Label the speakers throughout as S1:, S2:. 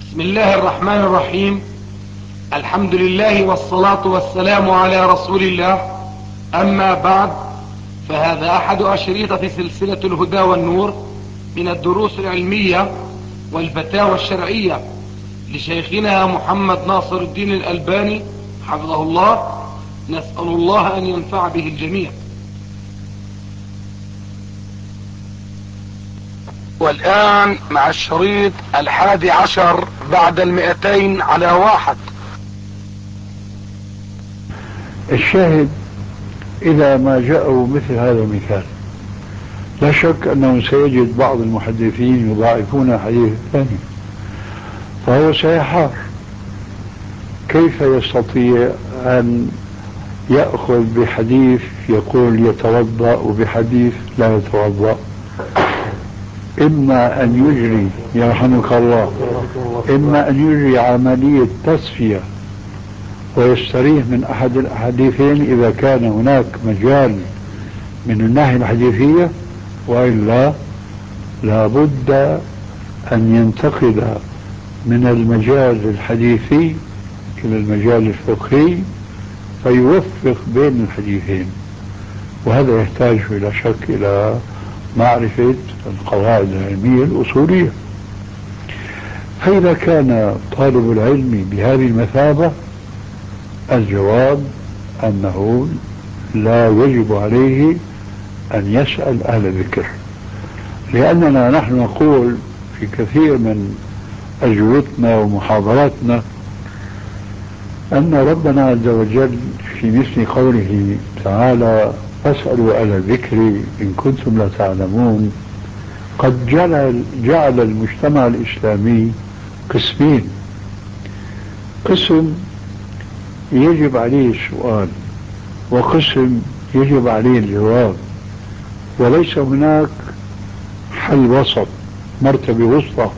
S1: بسم الله الرحمن الرحيم. الحمد لله والصلاة والسلام على رسول الله. أما بعد، فهذا أحد أشريطة سلسلة الهدى والنور من الدروس العلمية والفتاوى الشرعية لشيخنا محمد ناصر الدين الألباني حفظه الله. نسأل الله أن ينفع به الجميع. والآن مع الشريط 11 بعد 200 على 1.
S2: الشاهد إذا ما جاءوا مثل هذا المثال، لا شك أنه سيجد بعض المحدثين يضاعفون الحديث الثاني، فهو سيحار كيف يستطيع أن يأخذ بحديث يقول يتوضأ وبحديث لا يتوضأ. إما أن يجري يرحمك الله، إما أن يجري عملية تصفية ويستريح من أحد الحديثين إذا كان هناك مجال من الناحية الحديثية، وإلا لابد أن ينتقل من المجال الحديثي إلى المجال الفقهي فيوفق بين الحديثين، وهذا يحتاج بلا شك إلى معرفة القواعد العلمية الأصولية. فإذا كان طالب العلم بهذه المثابة، الجواب أنه لا يجب عليه أن يسأل أهل الذكر، لأننا نحن نقول في كثير من أجوبتنا ومحاضراتنا أن ربنا عز وجل في مثل قوله تعالى فاسألوا أهل الذكر إن كنتم لا تعلمون قد جعل المجتمع الإسلامي قسمين: قسم يجب عليه السؤال، وقسم يجب عليه الجواب، وليس هناك حل وسط، مرتبة وسطى.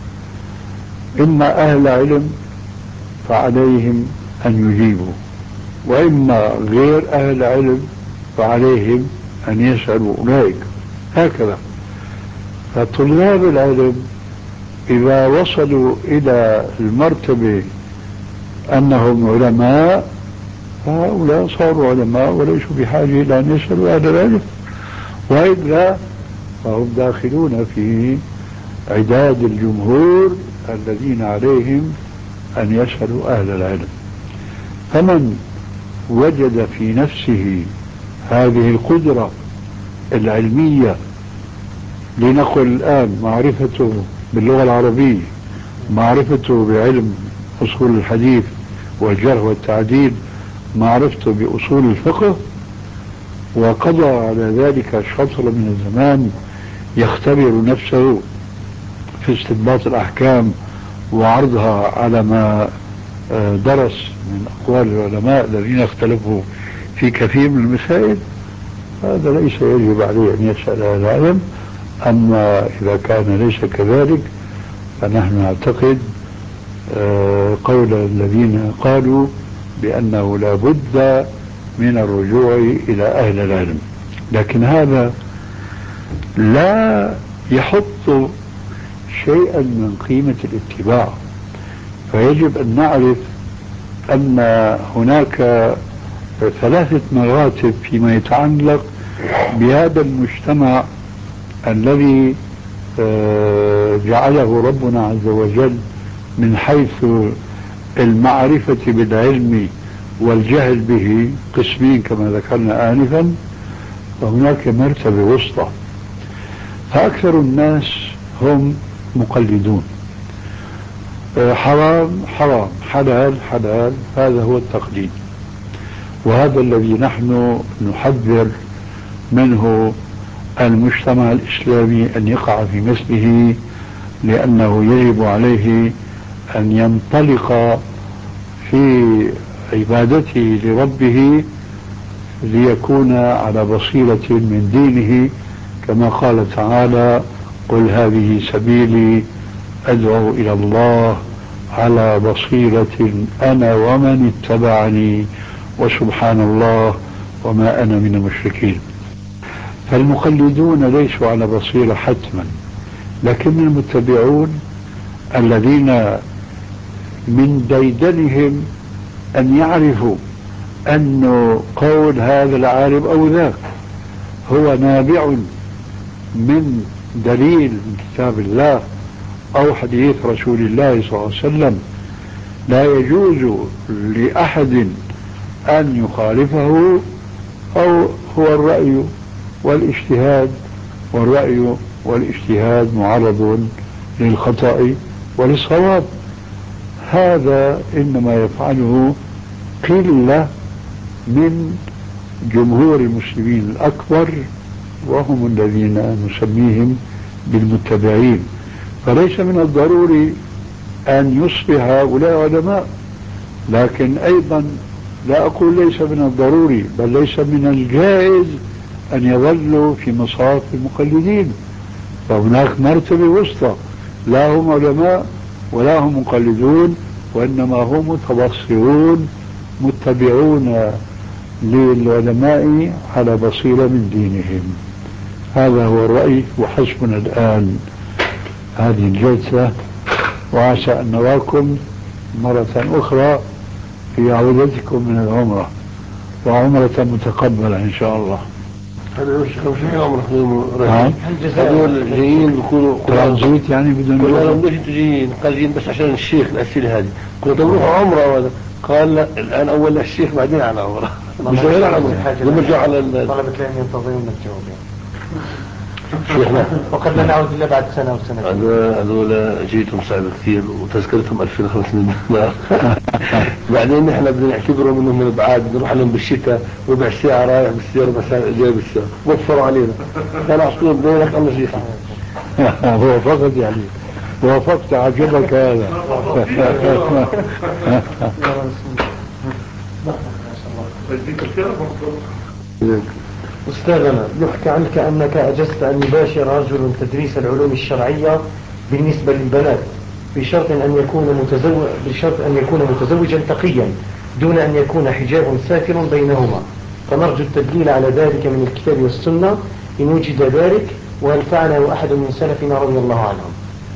S2: إما أهل علم فعليهم أن يجيبوا، وإما غير أهل علم فعليهم أن يسألوا أولئك، هكذا. فطلاب العلم إذا وصلوا إلى المرتبة أنهم علماء، فهؤلاء صاروا علماء وليسوا بحاجة إلى أن يسألوا أهل العلم، وإلا فهم داخلون في عداد الجمهور الذين عليهم أن يسألوا أهل العلم. فمن وجد في نفسه هذه القدرة العلمية، لنقل الآن معرفته باللغة العربية، معرفته بعلم أصول الحديث والجرح والتعديل، معرفته بأصول الفقه، وقضى على ذلك شطر من الزمان يختبر نفسه في استنباط الأحكام وعرضها على ما درس من أقوال العلماء الذين اختلفوا في كثير من المسائل، هذا ليس يجب عليه أن يسأل أهل العلم. أما إذا كان ليس كذلك فنحن نعتقد قول الذين قالوا بأنه لا بد من الرجوع إلى أهل العلم، لكن هذا لا يحط شيئا من قيمة الاتباع. فيجب أن نعرف أن هناك 3 مراتب فيما يتعلق بهذا المجتمع الذي جعله ربنا عز وجل من حيث المعرفة بالعلم والجهل به قسمين كما ذكرنا آنفا، وهناك مرتبة وسطى. فأكثر الناس هم مقلدون، حرام حرام، حلال حلال، هذا هو التقليد، وهذا الذي نحن نحذر منه المجتمع الإسلامي أن يقع في مثله، لأنه يجب عليه أن ينطلق في عبادته لربه ليكون على بصيرة من دينه، كما قال تعالى قل هذه سبيلي أدعو إلى الله على بصيرة أنا ومن اتبعني وسبحان الله وما أنا من المشركين. فالمقلدون ليسوا على بصيرة حتما، لكن المتبعون الذين من ديدنهم أن يعرفوا أن قول هذا العالم أو ذاك هو نابع من دليل من كتاب الله أو حديث رسول الله صلى الله عليه وسلم، لا يجوز لأحد أن يخالفه، أو هو الرأي والاجتهاد، والرأي والاجتهاد معرض للخطأ وللصواب. هذا إنما يفعله قلة من جمهور المسلمين الأكبر، وهم الذين نسميهم بالمتبعين. فليس من الضروري أن يصبح هؤلاء علماء، لكن أيضا لا أقول ليس من الضروري، بل ليس من الجائز أن يظلوا في مصاف المقلدين. فهناك مرتبة وسطى، لا هم علماء ولا هم مقلدون، وإنما هم متبصرون متبعون للعلماء على بصيرة من دينهم. هذا هو الرأي، وحسبنا الآن هذه الجلسة، وعسى أن نراكم مرة أخرى في عودتكم من العمرة، وعمرة متقبلة إن شاء الله.
S3: هذا مش عمرة هذول جايين بيكونوا
S2: ترانزيت يعني بدون
S3: ولا مش جايين قاعدين بس عشان الشيخ الأسئلة هذه كنا نروح عمرة ولا قال لا الآن أول الشيخ بعدين على عمرة مش غير على عمرة نرجع على
S4: طلبة العلم ينتظرون الجواب
S3: شيخنا
S4: وقد لا نعود إلا بعد سنة وسنة.
S3: هذول جيتهم صعب كثير وتذكرتهم 2500 دينار. بعدين نحن بدنا نعتبرهم انهم من بعاد، نروح لهم بالشتاء ربع ساعة رايح بالسيارة ربع ساعة جاي بالسيارة، وفروا علينا. كانوا عطونا بينك الله شيخ.
S2: وافقت يعني وافقت، عجبك هذا.
S4: أستاذنا يحكى عنك أنك أجزت أن يباشر رجل تدريس العلوم الشرعية بالنسبة للبنات بشرط أن يكون متزوجا تقيا دون أن يكون حجاب ساتر بينهما، فنرجو التدليل على ذلك من الكتاب والسنة إن وجد ذلك، وهل فعله أحد من سلفنا رضي الله عنهم؟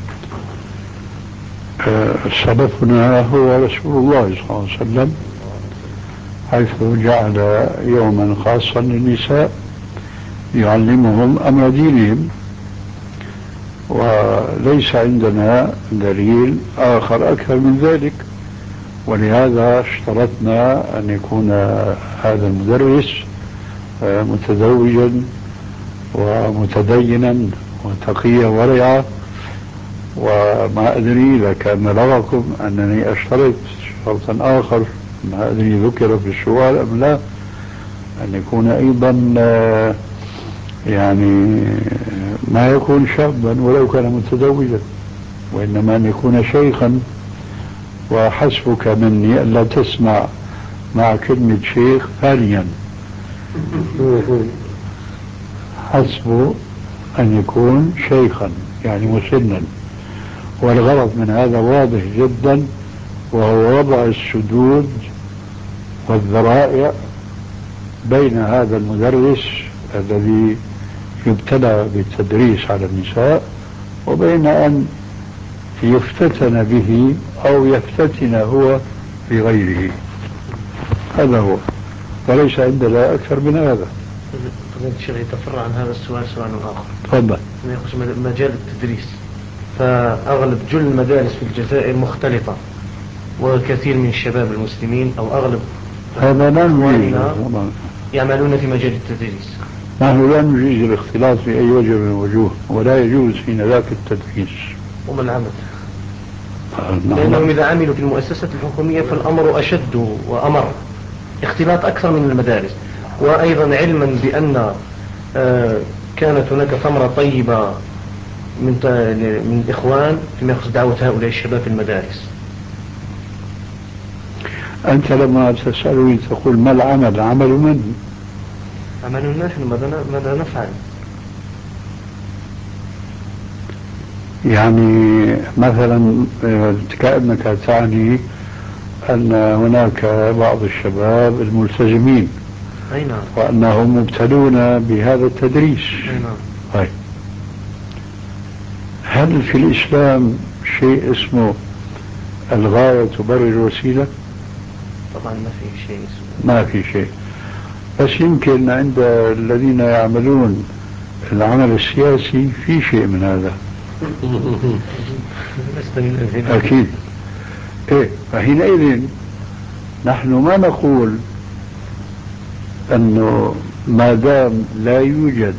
S2: سلفنا هو رسول الله صلى الله عليه وسلم، حيث جعل يوما خاصا للنساء يعلمهم أمر دينهم، وليس عندنا دليل آخر أكثر من ذلك. ولهذا اشترطنا أن يكون هذا المدرس متزوجا ومتدينا وتقيا ورعا. وما أدري إذا كان بلغكم أنني أشترط شرطا آخر، ما أدري ذكر في السؤال أم لا، أن يكون أيضا يعني ما يكون شابا ولو كان متزوجا، وإنما أن يكون شيخا. وحسبك مني ألا تسمع مع كلمة شيخ ثانيا، حسب أن يكون شيخا يعني مسنا. والغرض من هذا واضح جدا، وهو وضع السدود والذرائع بين هذا المدرس الذي يبتلى بالتدريس على النساء وبين أن يفتتن به أو يفتتن هو بغيره. هذا هو، وليس عندنا أكثر من هذا.
S4: فضيلة الشيخ يتفرع عن هذا السؤال سؤال آخر.
S2: تفضل.
S4: يخص مجال التدريس، فأغلب جل المدارس في الجزائر مختلطة، وكثير من الشباب المسلمين أو أغلب
S2: هذا لا نجيز
S4: يعملون في مجال التدريس.
S2: نحن لا نجيز الاختلاط في أي وجه من الوجوه، ولا يجوز حين ذاك التدريس.
S4: وما العمل؟ لأنهم إذا عملوا في المؤسسة الحكومية فالأمر أشد وأمر، اختلاط أكثر من المدارس. وأيضا علما بأن كانت هناك ثمرة طيبة من الإخوان فيما يخص دعوة هؤلاء الشباب في المدارس.
S2: أنت لما تسألني تقول ما العمل؟ عمل من؟
S4: عمل نحن، ماذا نفعل؟
S2: يعني مثلا كأنك تعني أن هناك بعض الشباب الملتزمين
S4: أي نعم،
S2: وأنهم مبتلون بهذا التدريس.
S4: أي نعم.
S2: طيب، هل في الإسلام شيء اسمه الغاية تبرر الوسيلة؟
S4: طبعا ما في شيء
S2: ما في شيء، بس يمكن عند الذين يعملون العمل السياسي في شيء من هذا. أكيد. إيه، فحينئذ نحن ما نقول أنه ما دام لا يوجد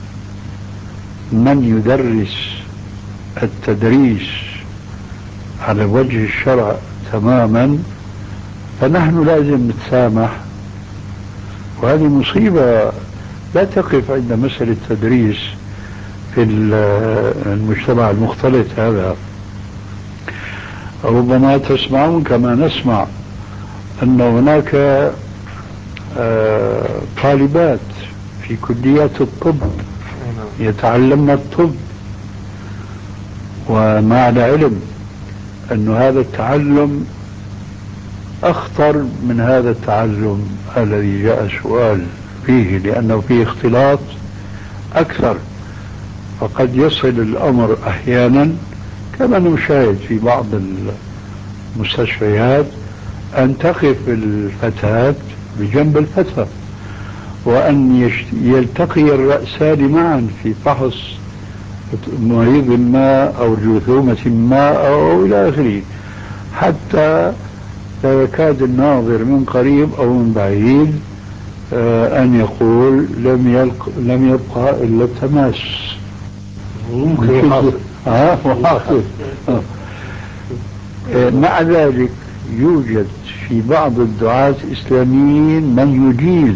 S2: من يدرس التدريس على وجه الشرع تماما فنحن لازم نتسامح. وهذه مصيبة لا تقف عند مسألة التدريس في المجتمع المختلط هذا. ربما تسمعون كما نسمع أن هناك طالبات في كليات الطب يتعلمن الطب، ومع العلم أن هذا التعلم أخطر من هذا التعلم الذي جاء السؤال فيه، لأنه فيه اختلاط أكثر. فقد يصل الأمر أحيانا كما نشاهد في بعض المستشفيات أن تقف الفتاة بجنب الفتى، وأن يلتقي الرأسان معا في فحص مريض ما أو جرثومة ما أو إلى آخره، حتى لا يكاد الناظر من قريب أو من بعيد أن يقول لم يبقى إلا التماس.
S3: ممكن
S2: وحاصل. مع ذلك يوجد في بعض الدعاة الإسلاميين من يجيز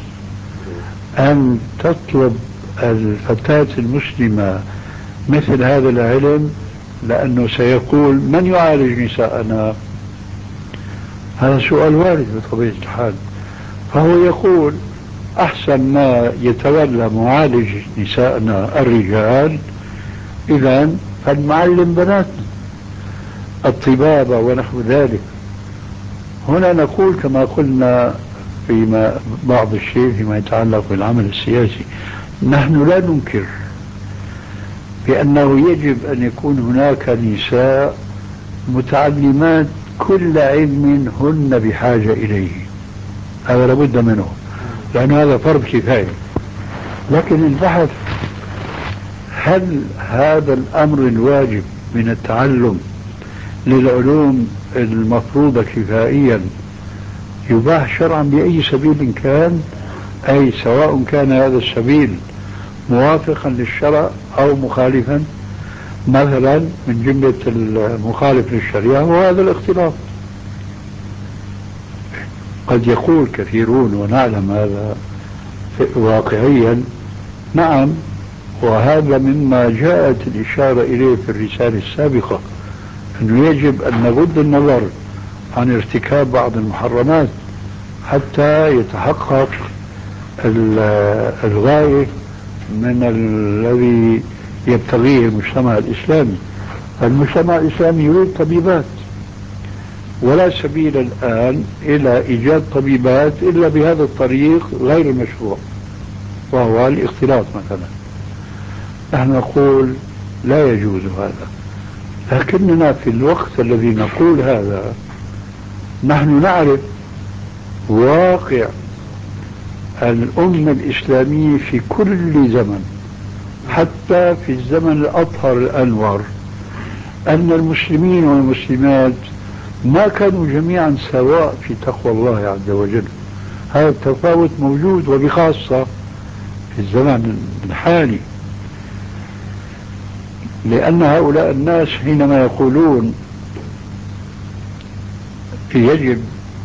S2: أن تطلب الفتاة المسلمة مثل هذا العلم، لأنه سيقول من يعالج نساءنا؟ هذا سؤال وارد بطبيعة الحال. فهو يقول أحسن ما يتولى معالج نساءنا الرجال، إذن فلنعلم بناتنا الطبابة ونحو ذلك. هنا نقول كما قلنا فيما بعض الشيء فيما يتعلق بالعمل السياسي، نحن لا ننكر بأنه يجب أن يكون هناك نساء متعلمات كل علم هن بحاجة إليه، هذا لابد منه، لأن هذا فرض كفاية. لكن البحث هل هذا الأمر الواجب من التعلم للعلوم المفروضة كفائيا يباح شرعا بأي سبيل كان، أي سواء كان هذا السبيل موافقا للشرع أو مخالفا. مثلا من جملة المخالف للشريعة وهذا الاختلاط. قد يقول كثيرون ونعلم هذا واقعيا نعم، وهذا مما جاءت الإشارة إليه في الرسالة السابقة، أنه يجب أن نغض النظر عن ارتكاب بعض المحرمات حتى يتحقق الغاية من الذي يبتغيه المجتمع الإسلامي. المجتمع الإسلامي يريد طبيبات، ولا سبيل الآن إلى إيجاد طبيبات إلا بهذا الطريق غير المشروع، وهو الاختلاط مثلا. نحن نقول لا يجوز هذا، لكننا في الوقت الذي نقول هذا نحن نعرف واقع الأمة الإسلامية في كل زمن، حتى في الزمن الأطهر الأنور، أن المسلمين والمسلمات ما كانوا جميعا سواء في تقوى الله عز وجل. هذا التفاوت موجود، وبخاصة في الزمن الحالي، لأن هؤلاء الناس حينما يقولون يجب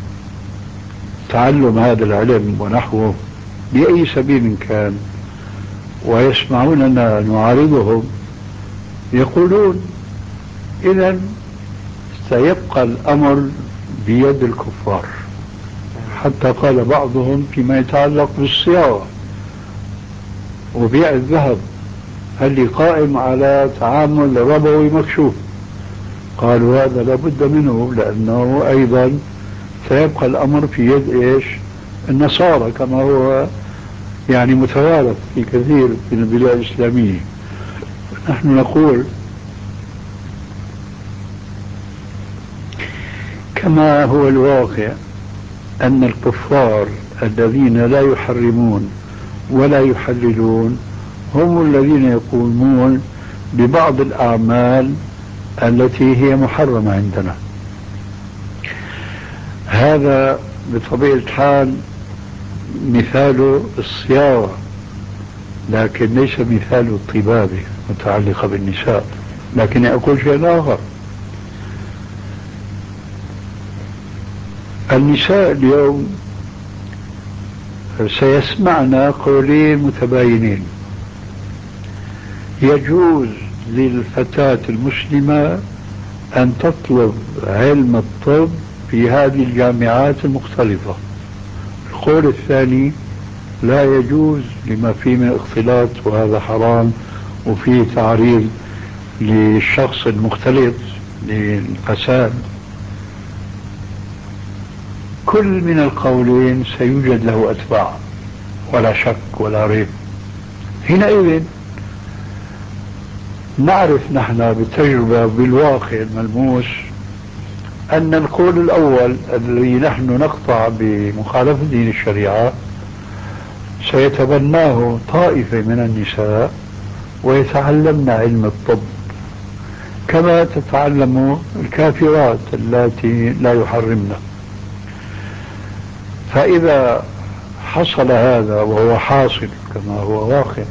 S2: تعلم هذا العلم ونحوه بأي سبيل كان، ويسمعوننا نعارضهم، يقولون إذن سيبقى الأمر بيد الكفار. حتى قال بعضهم فيما يتعلق بالصياغة وبيع الذهب، هل قائم على تعامل ربوي مكشوف؟ قالوا هذا لابد منه، لأنه أيضا سيبقى الأمر في يد إيش؟ النصارى، كما هو يعني متوارث في كثير من البلاد الإسلامية. نحن نقول كما هو الواقع أن الكفار الذين لا يحرمون ولا يحللون هم الذين يقومون ببعض الأعمال التي هي محرمة عندنا. هذا بطبيعة الحال مثال الصياغة، لكن ليس مثال الطبابة متعلقة بالنساء. لكن أقول شيء آخر، النساء اليوم سيسمعنا قولين متباينين. يجوز للفتاة المسلمة أن تطلب علم الطب في هذه الجامعات المختلطة. القول الثاني لا يجوز لما فيه من اختلاط، وهذا حرام وفيه تعريض للشخص المختلط للفساد. كل من القولين سيوجد له أتباع ولا شك ولا ريب. حينئذ نعرف نحن بالتجربة بالواقع الملموس أن القول الأول الذي نحن نقطع بمخالفة دين الشريعة سيتبناه طائفة من النساء ويتعلمن علم الطب كما تتعلم الكافرات التي لا يحرمن. فإذا حصل هذا، وهو حاصل كما هو واقع،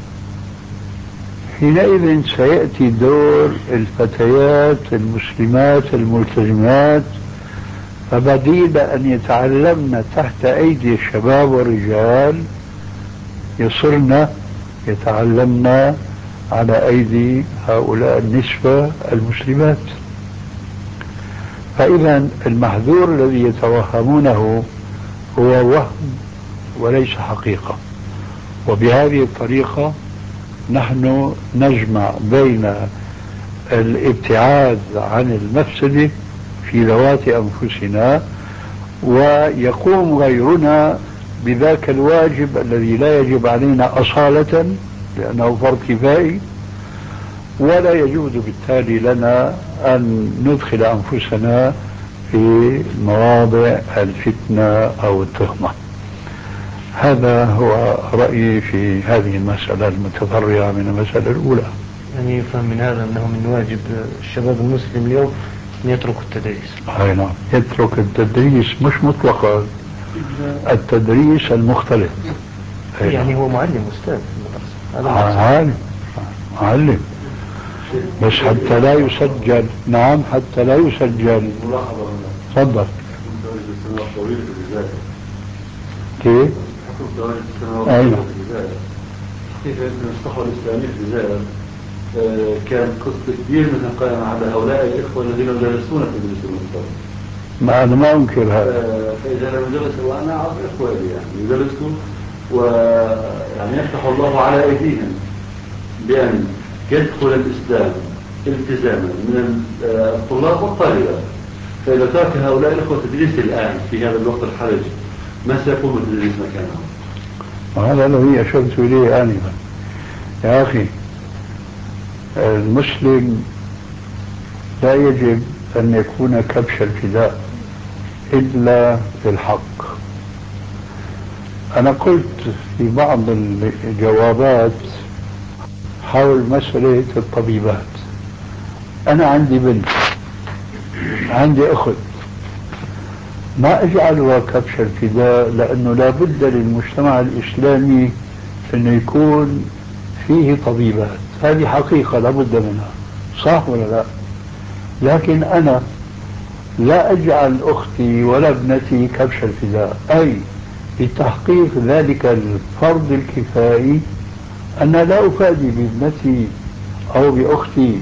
S2: حينئذ سيأتي دور الفتيات المسلمات الملتزمات، فبديل أن يتعلمن تحت أيدي الشباب والرجال يصرن يتعلمن على أيدي هؤلاء النسوة المسلمات. فإذا المحذور الذي يتوهمونه هو وهم وليس حقيقة. وبهذه الطريقة نحن نجمع بين الابتعاد عن المفسدة في ذوات أنفسنا، ويقوم غيرنا بذاك الواجب الذي لا يجب علينا أصالة لأنه فرض كفائي، ولا يجوز بالتالي لنا أن ندخل أنفسنا في مواضع الفتنة أو التهمة. هذا هو رأيي في هذه المسألة المتفرعة من المسألة الأولى.
S4: يعني يفهم من هذا أنه من واجب الشباب المسلم اليوم أن يتركوا التدريس.
S2: أي نعم، يترك التدريس مش مطلقا، التدريس المختلف.
S4: يعني هو معلم أستاذ في
S2: المدرسة، معلم، بس حتى لا يسجل. نعم، حتى لا يسجل. تفضل. كيف؟ أين؟
S3: كيف المصطفى الإسلامي في الجزائر كان قصة كبير مثل قائم على هؤلاء الإخوة الذين يدرسون في تدريس المصطفى.
S2: ما أنا ما أنكر هذا.
S3: فإذا لم يدرسوا، وأنا أعرف إخوة يعني يدرسوا ويعني يفتح الله على أيديهم بأن يدخل الإسلام التزاما من الطلاب والطالبات. فإذا ترك هؤلاء الإخوة تدريس الآن في هذا الوقت الحرج، ما سيكون التدريس مكانهم؟
S2: وهذا الذي أشرت إليه آنفا. يا أخي، المسلم لا يجب أن يكون كبش الفداء إلا بالحق. أنا قلت في بعض الجوابات حول مسألة الطبيبات، أنا عندي بنت، عندي أخت، ما أجعلها كبش الفداء، لأنه لا بد للمجتمع الإسلامي أنه يكون فيه طبيبات. هذه حقيقة لا بد منها، صح ولا لا؟ لكن أنا لا أجعل أختي ولا ابنتي كبش الفداء، أي لتحقيق ذلك الفرض الكفائي أنا لا أفادي بابنتي أو بأختي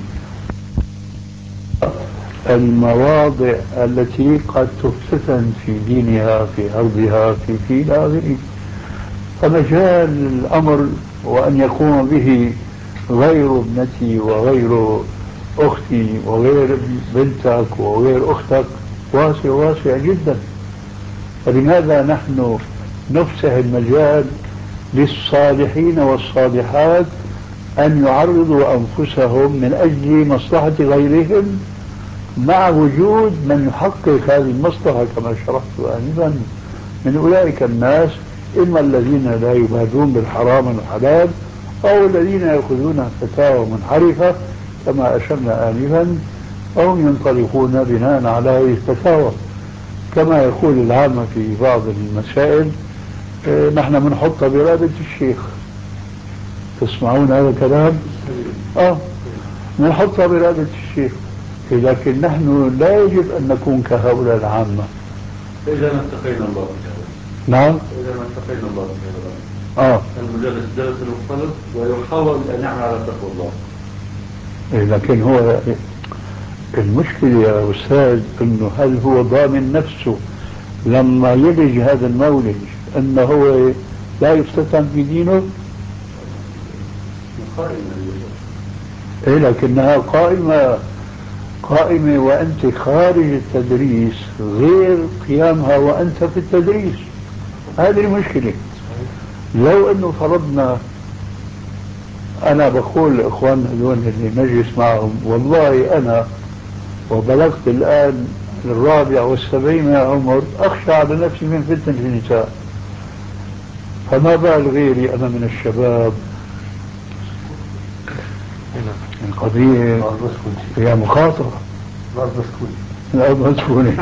S2: المواضع التي قد تفتتن في دينها، في أرضها، في إلى آخره. فمجال الأمر وأن يقوم به غير ابنتي وغير أختي وغير بنتك وغير أختك واسع واسع جدا. فلماذا نحن نفسح المجال للصالحين والصالحات أن يعرضوا أنفسهم من أجل مصلحة غيرهم مع وجود من يحقق هذه المصلحة كما شرحت آنفا من أولئك الناس، إما الذين لا يبادون بالحرام والحلال أو الذين يأخذون فتاوى منحرفة كما أشرنا آنفا، أو ينطلقون بناء على هذه الفتاوى. كما يقول العامة في بعض المسائل نحن بنحط بإرادة الشيخ. تسمعون هذا الكلام؟ بنحط بإرادة الشيخ، لكن نحن لا يجب أن نكون كهؤلاء العامة.
S3: إذا ما اتقينا الله
S2: نعم.
S3: إذا ما اتقينا الله المجلس درس المختلط ويحاول أن يعمل على تقوى الله.
S2: لكن هو المشكلة يا أستاذ أنه هل هو ضامن نفسه لما يلج هذا المولج أنه هو لا يفتتن في دينه؟ لكنها قائمة وأنت خارج التدريس غير قيامها وأنت في التدريس. هذه المشكلة. لو أنه فرضنا، أنا بقول لإخواننا هذول اللي نجلس معهم والله أنا وبلغت الآن 74 من العمر أخشى على نفسي من فتنة النساء، فما بال غيري أنا من الشباب. القضية هي مخاطرة. الأرض مسكونة.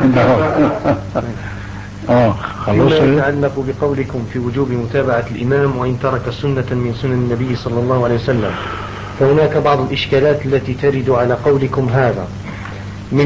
S4: فيما يتعلق بقولكم في وجوب متابعة الإمام وإن ترك سنة من سنن النبي صلى الله عليه وسلم، فهناك بعض الإشكالات التي ترد على قولكم هذا. من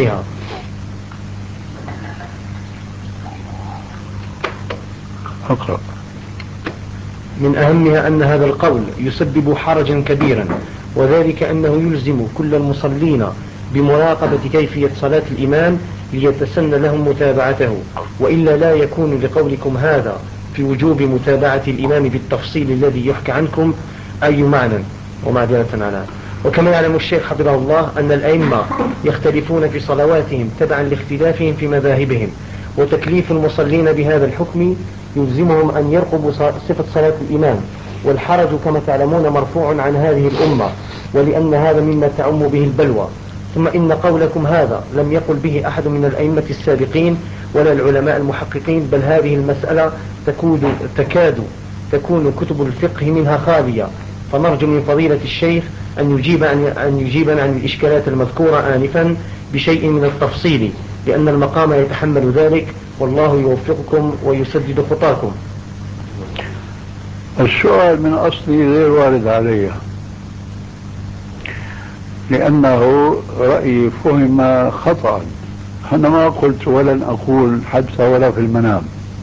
S4: أهمها أن هذا القول يسبب حرجا كبيرا، وذلك أنه يلزم كل المصلين بمراقبة كيفية صلاة الإمام ليتسن لهم متابعته، وإلا لا يكون لقولكم هذا في وجوب متابعة الإمام بالتفصيل الذي يحكى عنكم أي معنى ومعذرة على. وكما يعلم الشيخ حفظه الله أن الأئمة يختلفون في صلواتهم تبعا لاختلافهم في مذاهبهم، وتكليف المصلين بهذا الحكم يلزمهم أن يرقبوا صفة صلاة الإمام، والحرج كما تعلمون مرفوع عن هذه الأمة، ولأن هذا مما تعم به البلوى. ثم إن قولكم هذا لم يقل به أحد من الأئمة السابقين ولا العلماء المحققين، بل هذه المسألة تكاد تكون كتب الفقه منها خالية، فنرجو من فضيلة الشيخ أن يجيبنا عن الإشكالات المذكورة آنفا بشيء من التفصيل، لأن المقام يتحمل ذلك، والله يوفقكم ويسدد خطاكم.
S2: السؤال من أصله غير وارد علي، لأنه رأيي فهم خطأ. أنا ما قلت ولن أقول حتى ولا في المنام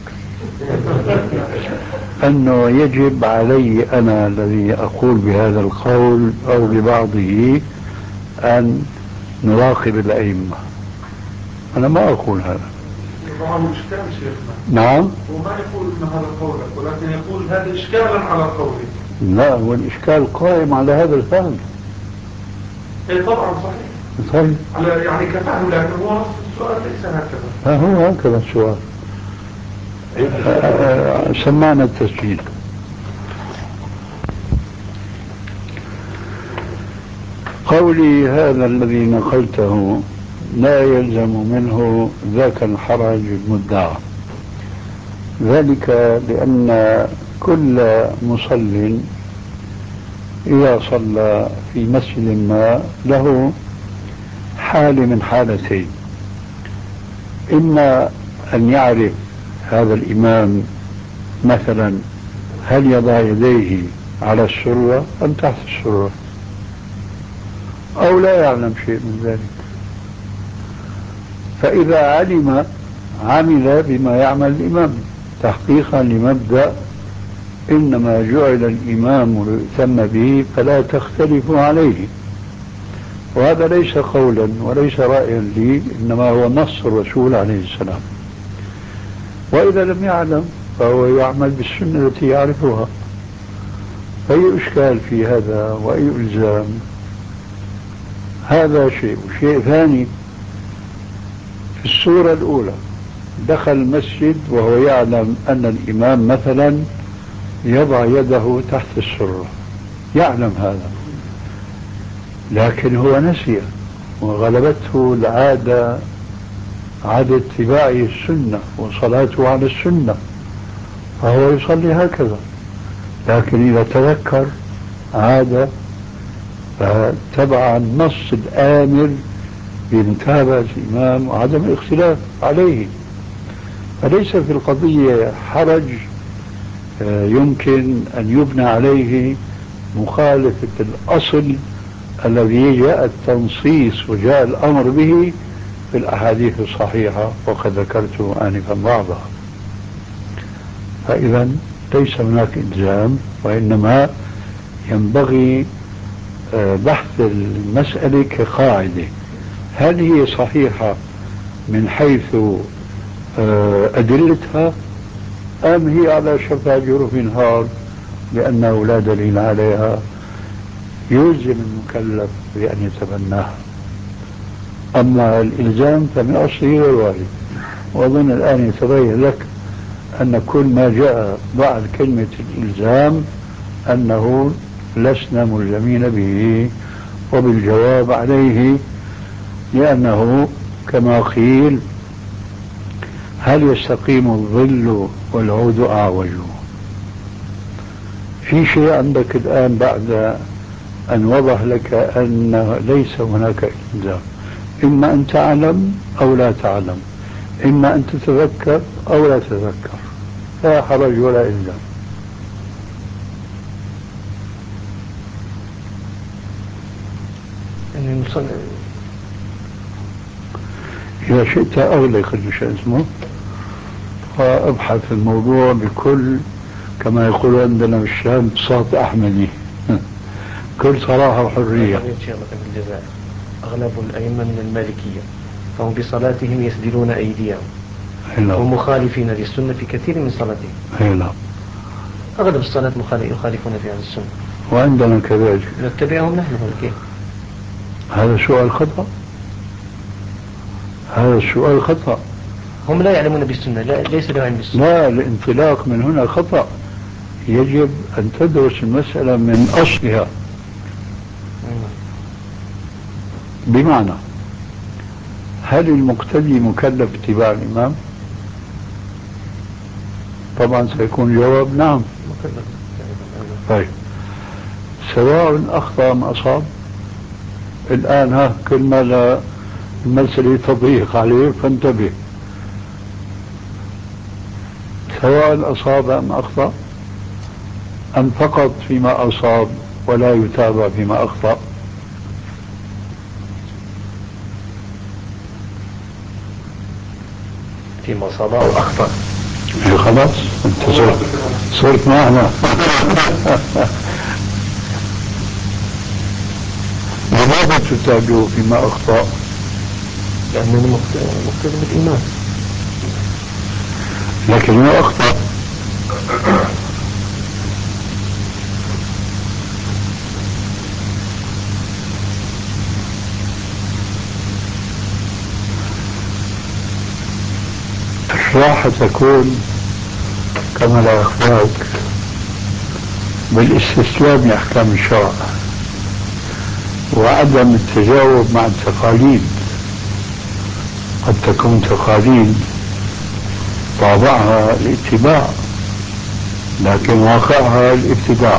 S2: أنه يجب علي أنا الذي أقول بهذا القول أو ببعضه أن نراقب الأئمة. أنا ما أقول هذا.
S1: إشكال شيخنا.
S2: نعم.
S1: هو ما يقول إن هذا قولك، ولكن يقول هذا إشكالا على قولك.
S2: لا، والإشكال قائم على هذا الفهم.
S1: إيه طبعا صحيح.
S2: صحيح.
S1: على يعني كفهم، لكن هو نص السؤال ليس هكذا.
S2: هو هكذا السؤال. سمعنا التسجيل. قولي هذا الذي نقلته لا يلزم منه ذاك الحرج المدعى، ذلك لأن كل مصل إذا صلى في مسجد ما له حال من حالتين: إما أن يعرف هذا الإمام مثلا هل يضع يديه على السرة أم تحت السرة، أو لا يعلم شيء من ذلك. فإذا علم عمل بما يعمل الإمام تحقيقا لمبدأ إنما جعل الإمام ليؤتم به فلا تختلفوا عليه. وهذا ليس قولا وليس رأيا لي، إنما هو نص الرسول عليه السلام. وإذا لم يعلم فهو يعمل بالسنة التي يعرفها. أي إشكال في هذا وأي إلزام؟ هذا شيء. وشيء ثاني، في السورة الأولى دخل المسجد وهو يعلم أن الإمام مثلا يضع يده تحت السرة، يعلم هذا، لكن هو نسي وغلبته العادة، عادة اتباعه السنة وصلاته على السنة، فهو يصلي هكذا. لكن إذا تذكر عادة فتبع النص الآمر بمتابعة الإمام وعدم الاختلاف عليه. فليس في القضية حرج يمكن أن يبنى عليه مخالفة الأصل الذي جاء التنصيص وجاء الأمر به في الأحاديث الصحيحة، وقد ذكرت آنفا بعضها. فإذا ليس هناك إلزام، وإنما ينبغي بحث المسألة كقاعدة: هل هي صحيحة من حيث أدلتها، أم هي على شفا جرف هار لأنه لا دليل عليها يلزم المكلف بأن يتبناها؟ أما الإلزام فمن أصله غير وارد. وأظن الآن يتبين لك أن كل ما جاء بعد كلمة الإلزام أنه لسنا ملزمين به، وبالجواب عليه لأنه كما قيل: هل يستقيم الظل والعود أعوج؟ في شيء عندك الآن بعد أن وضح لك أن ليس هناك إلزام، إما أن تعلم أو لا تعلم، إما أن تتذكر أو لا تتذكر، لا حرج ولا إلزام. إذا شئت أغلق شو اسمه وابحث الموضوع بكل، كما يقول عندنا بالشام، بساط أحمدي، كل صراحة وحرية.
S4: في الجزائر أغلب الأئمة من المالكية، فهم بصلاتهم يسدلون أيديهم ومخالفين للسنة في كثير من صلاتهم. أغلب الصلاة يخالفون في هذا السنة،
S2: وعندنا كذلك
S4: نتبعهم نحن. كيف
S2: هذا سؤال خطأ؟ هذا السؤال خطأ.
S4: هم لا يعلمون بالسنة، ليس لهم علم بالسنة.
S2: لا، الانطلاق من هنا خطأ. يجب أن تدرس المسألة من أصلها. بمعنى: هل المقتدي مكلف اتباع الإمام؟ طبعا سيكون الجواب نعم. طيب، سواء أخطأ أم أصاب. الآن كل ما المسألة تضيق عليه فانتبه: سواء أصاب أم أخطأ، أم فقط فيما أصاب ولا يتابع فيما أخطأ؟
S4: فيما أصاب أو أخطأ.
S2: خلاص أنت صرت معنا. لماذا تتابعه فيما أخطأ؟
S4: لأنه مقتدى بالإمام،
S2: لكنه أخطأ. راح تكون كما لا يخفاك بالاستسلام لأحكام الشرع وعدم التجاوب مع التقاليد. قد تكون تقاليد طابعها الاتباع لكن واقعها الابتداع.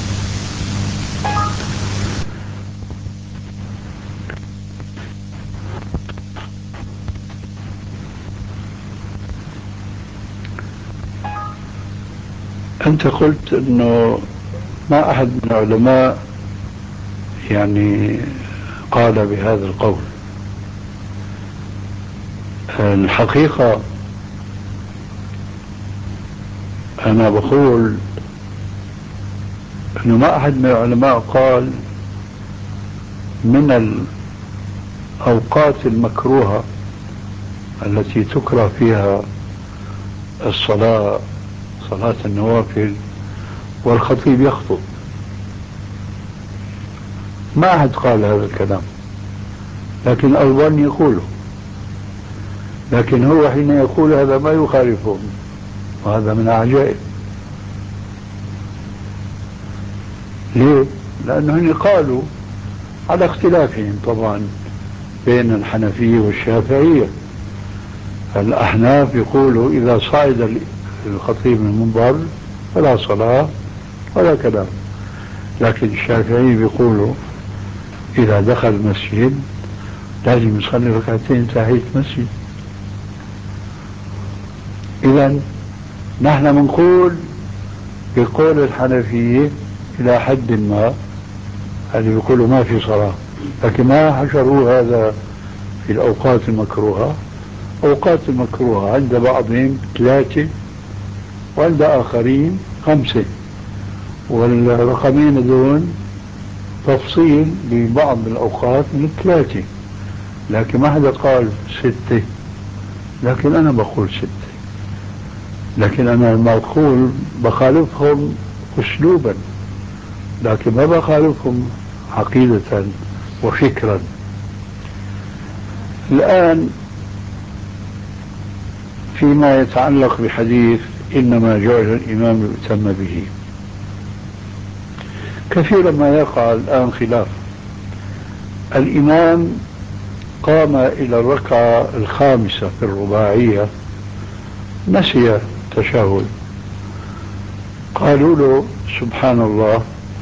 S2: أنت قلت أنه ما أحد من العلماء يعني قال بهذا القول. الحقيقة أنا بقول أنه ما أحد من العلماء قال من الأوقات المكروهة التي تكره فيها الصلاة، صلاة النوافل، والخطيب يخطب. ما أحد قال هذا الكلام، لكن الألباني يقوله. لكن هو حين يقول هذا ما يخالفهم، وهذا من العجائب. ليه؟ لأنهم قالوا على اختلافهم طبعا بين الحنفية والشافعية. الأحناف يقولوا إذا صعد الخطيب من المنبر فلا صلاة ولا كلام، لكن الشافعية بيقولوا إذا دخل المسجد لازم يصلي ركعتين تحية مسجد. إذا نحن بنقول بقول الحنفية إلى حد ما، اللي بيقولوا ما في صلاة، لكن ما حشروا هذا في الأوقات المكروهة. أوقات المكروهة عند بعضهم 3 وعند آخرين 5، والرقمين دون تفصيل لبعض الأوقات من 3، لكن ما حدا قال 6، لكن أنا بقول 6. لكن أنا لما أقول بخالفهم أسلوبا، لكن ما بخالفهم عقيدة وفكرا. الآن فيما يتعلق بحديث إنما جعل الإمام يؤتم به، كثيرا ما يقع الآن خلاف. الإمام قام إلى الركعة 5 في الرباعية، نسي التشهد، قالوا له سبحان الله،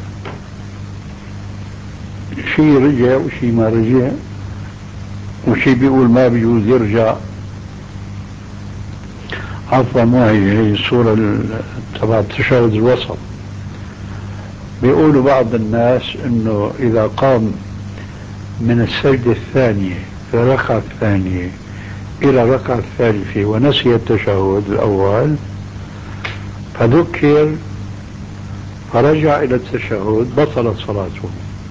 S2: شيء رجع وشيء ما رجع، وشيء بيقول ما بيجوز يرجع. عفوا، ما هي الصورة تبع التشهد الوسط. بيقولوا بعض الناس انه اذا قام من السجدة الثانية في الركعة الثانية الى الركعة الثالثة ونسي التشهد الاول فذكر فرجع الى التشهد بطلت صلاته.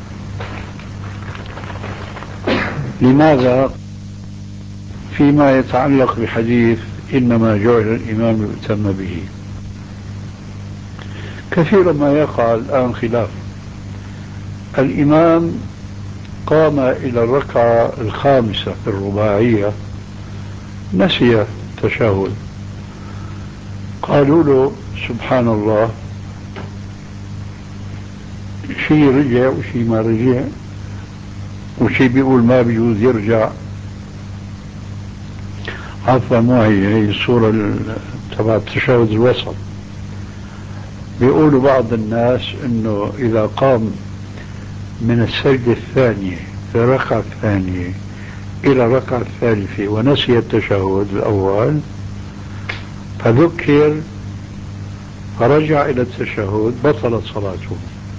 S2: لماذا؟ فيما يتعلق بحديث إنما جعل الإمام يؤتم به، كثيرا ما يقع الآن خلاف. الإمام قام إلى الركعة 5 في الرباعية، نسي التشهد، قالوا له سبحان الله، شيء رجع وشيء ما رجع، وشيء بيقول ما بيجوز يرجع. عفوا، ما هي الصورة تبع التشهد الوسط. بيقولوا بعض الناس انه اذا قام من السجدة الثانية في الركعة الثانية الى الركعة الثالثة ونسي التشهد الاول فذكر فرجع الى التشهد بطلت صلاته.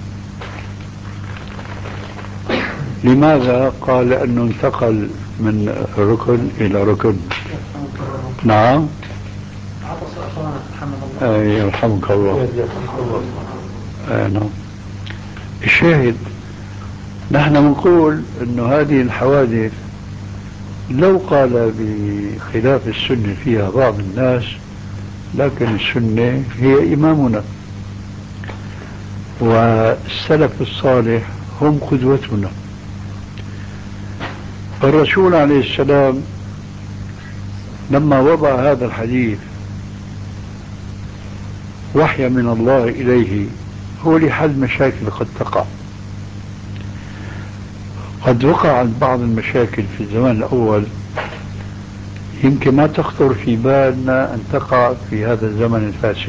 S2: لماذا؟ قال لأنه انتقل من ركن إلى ركن. نعم، يرحمك الله. نعم. الشاهد نحن نقول أنه هذه الحوادث لو قال بخلاف السنة فيها بعض الناس، لكن السنة هي إمامنا، والسلف الصالح هم قدوتنا. الرسول عليه السلام لما وضع هذا الحديث وحي من الله إليه هو لحل مشاكل قد تقع. قد وقعت بعض المشاكل في الزمان الأول يمكن ما تخطر في بالنا أن تقع في هذا الزمن الفاسد،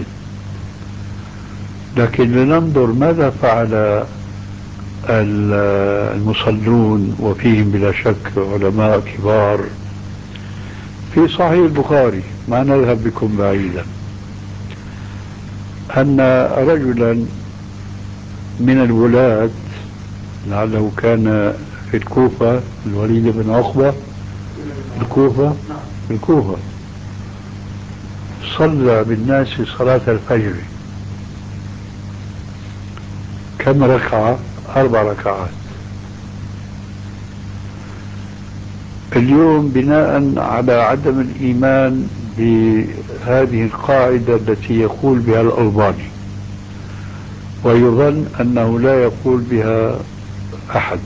S2: لكن لننظر ماذا فعل المصلون، وفيهم بلا شك علماء كبار. في صحيح البخاري، ما نذهب بكم بعيدا، أن رجلا من الولاة لعله كان في الكوفة، الوليد بن عقبة، الكوفة صلى بالناس صلاة الفجر. كم ركعة؟ 4 ركعات. اليوم بناء على عدم الإيمان بهذه القاعدة التي يقول بها الألباني، ويظن أنه لا يقول بها أحد،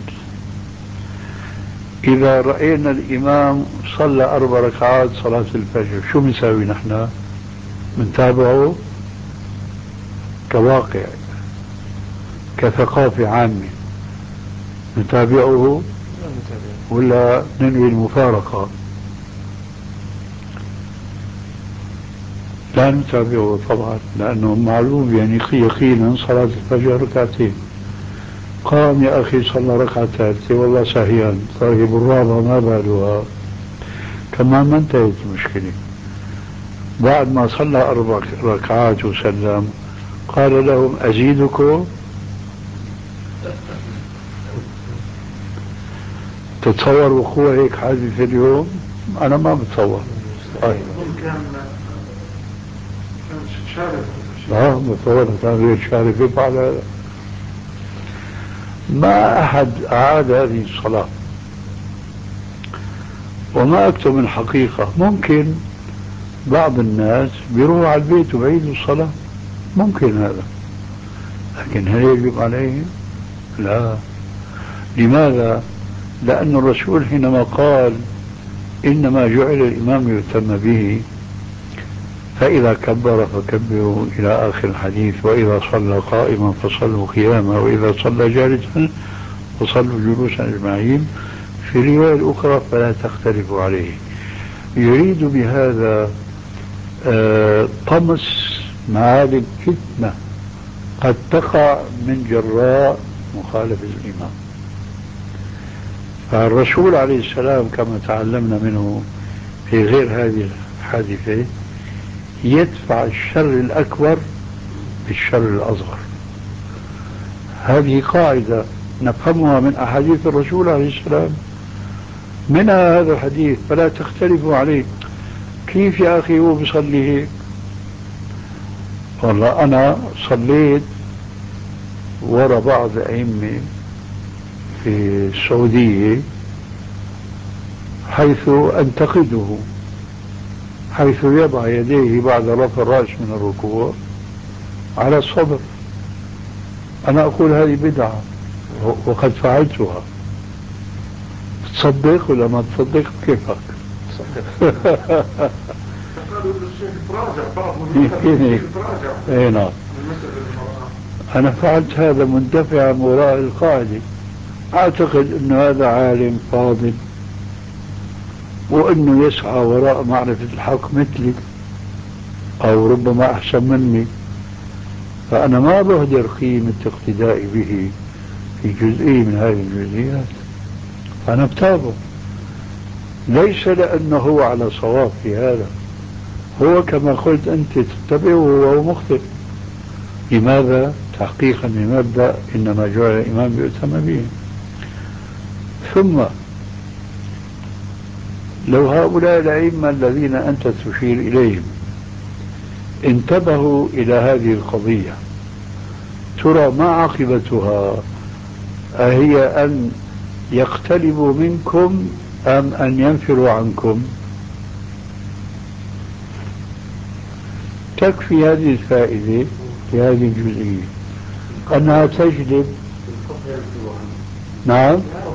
S2: إذا رأينا الإمام صلى 4 ركعات صلاة الفجر شو بنساوي نحن؟ بنتابعه كواقع، كثقافة عامة، نتابعه ولا ننوي المفارقة؟ لا نتابعه طبعا، لأنه معلوم يعني يقينا صلاة الفجر ركعتين. قام يا أخي صلى ركعة ثالثة والله سهيان، طيب الرابعة ما بالها؟ كمان ما انتهت المشكلة. بعد ما صلى 4 ركعات وسلم قال لهم أزيدكم؟ تتصور وقوع هيك حادث في اليوم؟ أنا ما بتصور.
S1: كان شارف.
S2: بتصور كان غير شارف يفعل هذا. ما أحد أعاد هذه الصلاة، وما أكتب من حقيقة. ممكن بعض الناس بيروحوا على البيت وبعيدوا الصلاة، ممكن هذا، لكن هل يجب عليه؟ لا. لماذا؟ لأن الرسول حينما قال إنما جعل الإمام يهتم به، فإذا كبر فكبروا إلى آخر الحديث، وإذا صلى قائما فصلوا قياما، وإذا صلى جالسا فصلوا جلوسا أجمعين. في الرواية الأخرى فلا تختلفوا عليه. يريد بهذا طمس معالم فتنة قد تقع من جراء مخالفة الإمام. فالرسول عليه السلام كما تعلمنا منه في غير هذه الحادثة يدفع الشر الأكبر بالشر الأصغر. هذه قاعدة نفهمها من أحاديث الرسول عليه السلام، منها هذا الحديث فلا تختلفوا عليه. كيف يا أخي هو بيصلي هيك؟ والله أنا صليت وراء بعض أئمة في السعودية حيث أنتقده، حيث يضع يديه بعد رفع الرأس من الركوع على الصدر. أنا أقول هذه بدعة وقد فعلتها. تصدق ولا ما تصدق كيفك؟
S1: قالوا الشيخ تراجع، بعضهم الشيخ تراجع.
S2: نعم. أنا فعلت هذا مندفعا وراء القاعدة. أعتقد أن هذا عالم فاضل وأنه يسعى وراء معرفة الحق مثلي أو ربما أحسن مني، فأنا ما بهدر قيمة اقتدائي به في جزئية من هذه الجزئيات. أنا بتابعه ليس لأنه هو على صواب في هذا، هو كما قلت أنت تتبعه وهو مخطئ. لماذا؟ تحقيقا لمبدأ إنما جعل الإمام يؤتم به. ثم لو هؤلاء الأئمة الذين أنت تشير إليهم انتبهوا إلى هذه القضية، ترى ما عاقبتها؟ أهي أن يقتربوا منكم أم أن ينفروا عنكم؟ تكفي هذه الفائدة في هذه الجزئية أنها تجلب. نعم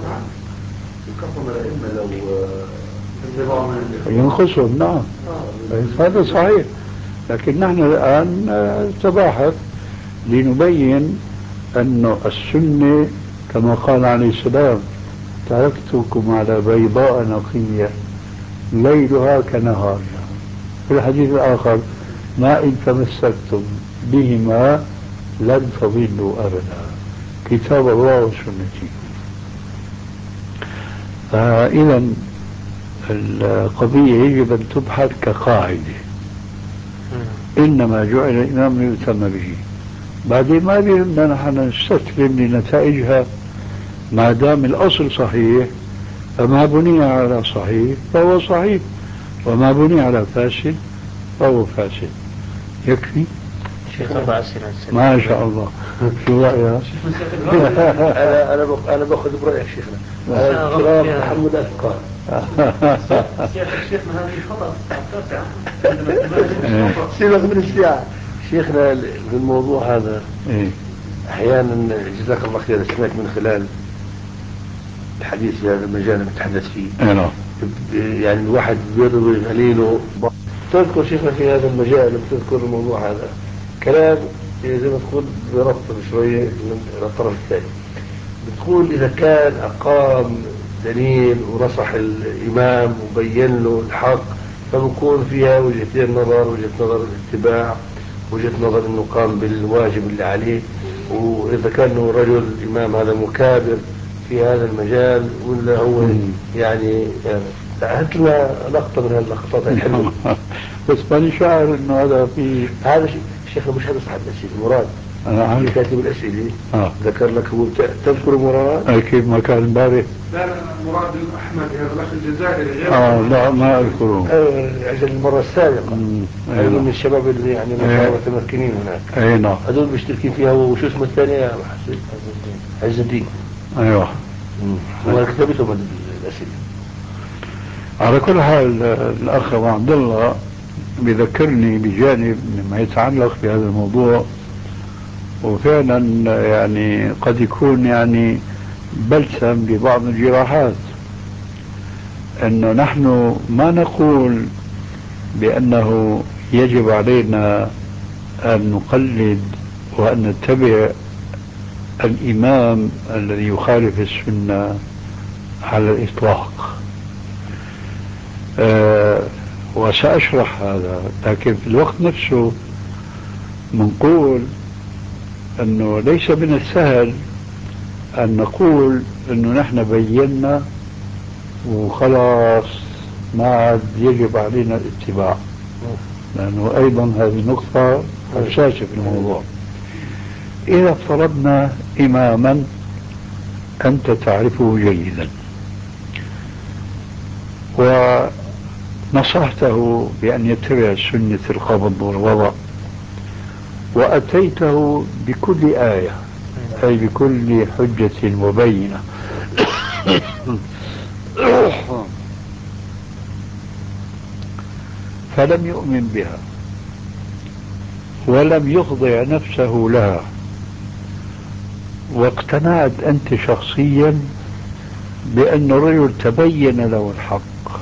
S2: ينقصهم. نعم هذا صحيح، لكن نحن الآن نتباحث لنبين أن السنة كما قال عليه السلام تركتكم على بيضاء نقية ليلها كنهارها. في الحديث الآخر ما إن تمسكتم بهما لن تضلوا أبدا، كتاب الله وسنتي. فإذا القضية يجب أن تبحث كقاعدة، إنما جعل الإمام ليؤتم به. بعدين ما بيهمنا نحن نستسلم لنتائجها ما دام الأصل صحيح، فما بني على صحيح فهو صحيح، وما بني على فاسد فهو فاسد. يكفي
S4: شيخ 4 أسئلة.
S2: ما شاء الله. شو رأيك؟
S3: أنا باخذ برأيك شيخنا. الكرام محمد أثقال.
S4: سيادة الشيخنا هذه خطأ
S3: سيبك من السياحة شيخنا في الموضوع هذا. أحيانا جزاك الله خير سمعت من خلال الحديث في هذا المجال نتحدث فيه. يعني الواحد بيروي غليله. تذكر شيخنا في هذا المجال بتذكر الموضوع هذا كلام زي ما تقول بربط شوية من الطرف الثاني. بتقول إذا كان أقام دليل ونصح الإمام وبين له الحق، فبكون فيها وجهتين نظر، وجهة نظر الاتباع، وجهة نظر انه قام بالواجب اللي عليه. واذا كان رجل الامام هذا مكابر في هذا المجال ولا هو يعني هات لنا لقطة من هاللقطات الحلوة.
S2: بس ماني شاعر انه هذا في
S3: هذا شيخنا مش هذا صاحب الاسئله مراد،
S2: انا عارف
S3: كاتب الاسئله ذكر لك هو تذكر مراد؟
S2: اكيد ما كان امبارح.
S1: لا مراد احمد هذا الاخ الجزائري غير
S2: لا ما اذكره.
S3: اجل المره السابقه هذول من الشباب اللي يعني ما شاء الله متمكنين هناك.
S2: اي نعم
S3: هذول مشتركين فيها. وشو اسمه الثاني يا حسين؟ عز الدين.
S2: ايوه
S3: وانا كتبتهم الاسئله.
S2: على كل حال الاخ ابو عبد الله بذكرني بجانب مما يتعلق بهذا الموضوع، وفعلا يعني قد يكون يعني بلسم ببعض الجراحات، انه نحن ما نقول بانه يجب علينا ان نقلد وان نتبع الامام الذي يخالف السنة على الاطلاق. وسأشرح هذا، لكن في الوقت نفسه منقول أنه ليس من السهل أن نقول أنه نحن بينا وخلاص ما عاد يجب علينا الاتباع، لأنه أيضا هذه نقطة حساسة في الموضوع. إذا افترضنا إماما أنت تعرفه جيدا ونصحته بأن يتبع سنة القبض والوضع، وأتيته بكل آية أي بكل حجة مبينة فلم يؤمن بها ولم يخضع نفسه لها، واقتنعت أنت شخصيا بأن الرجل تبين له الحق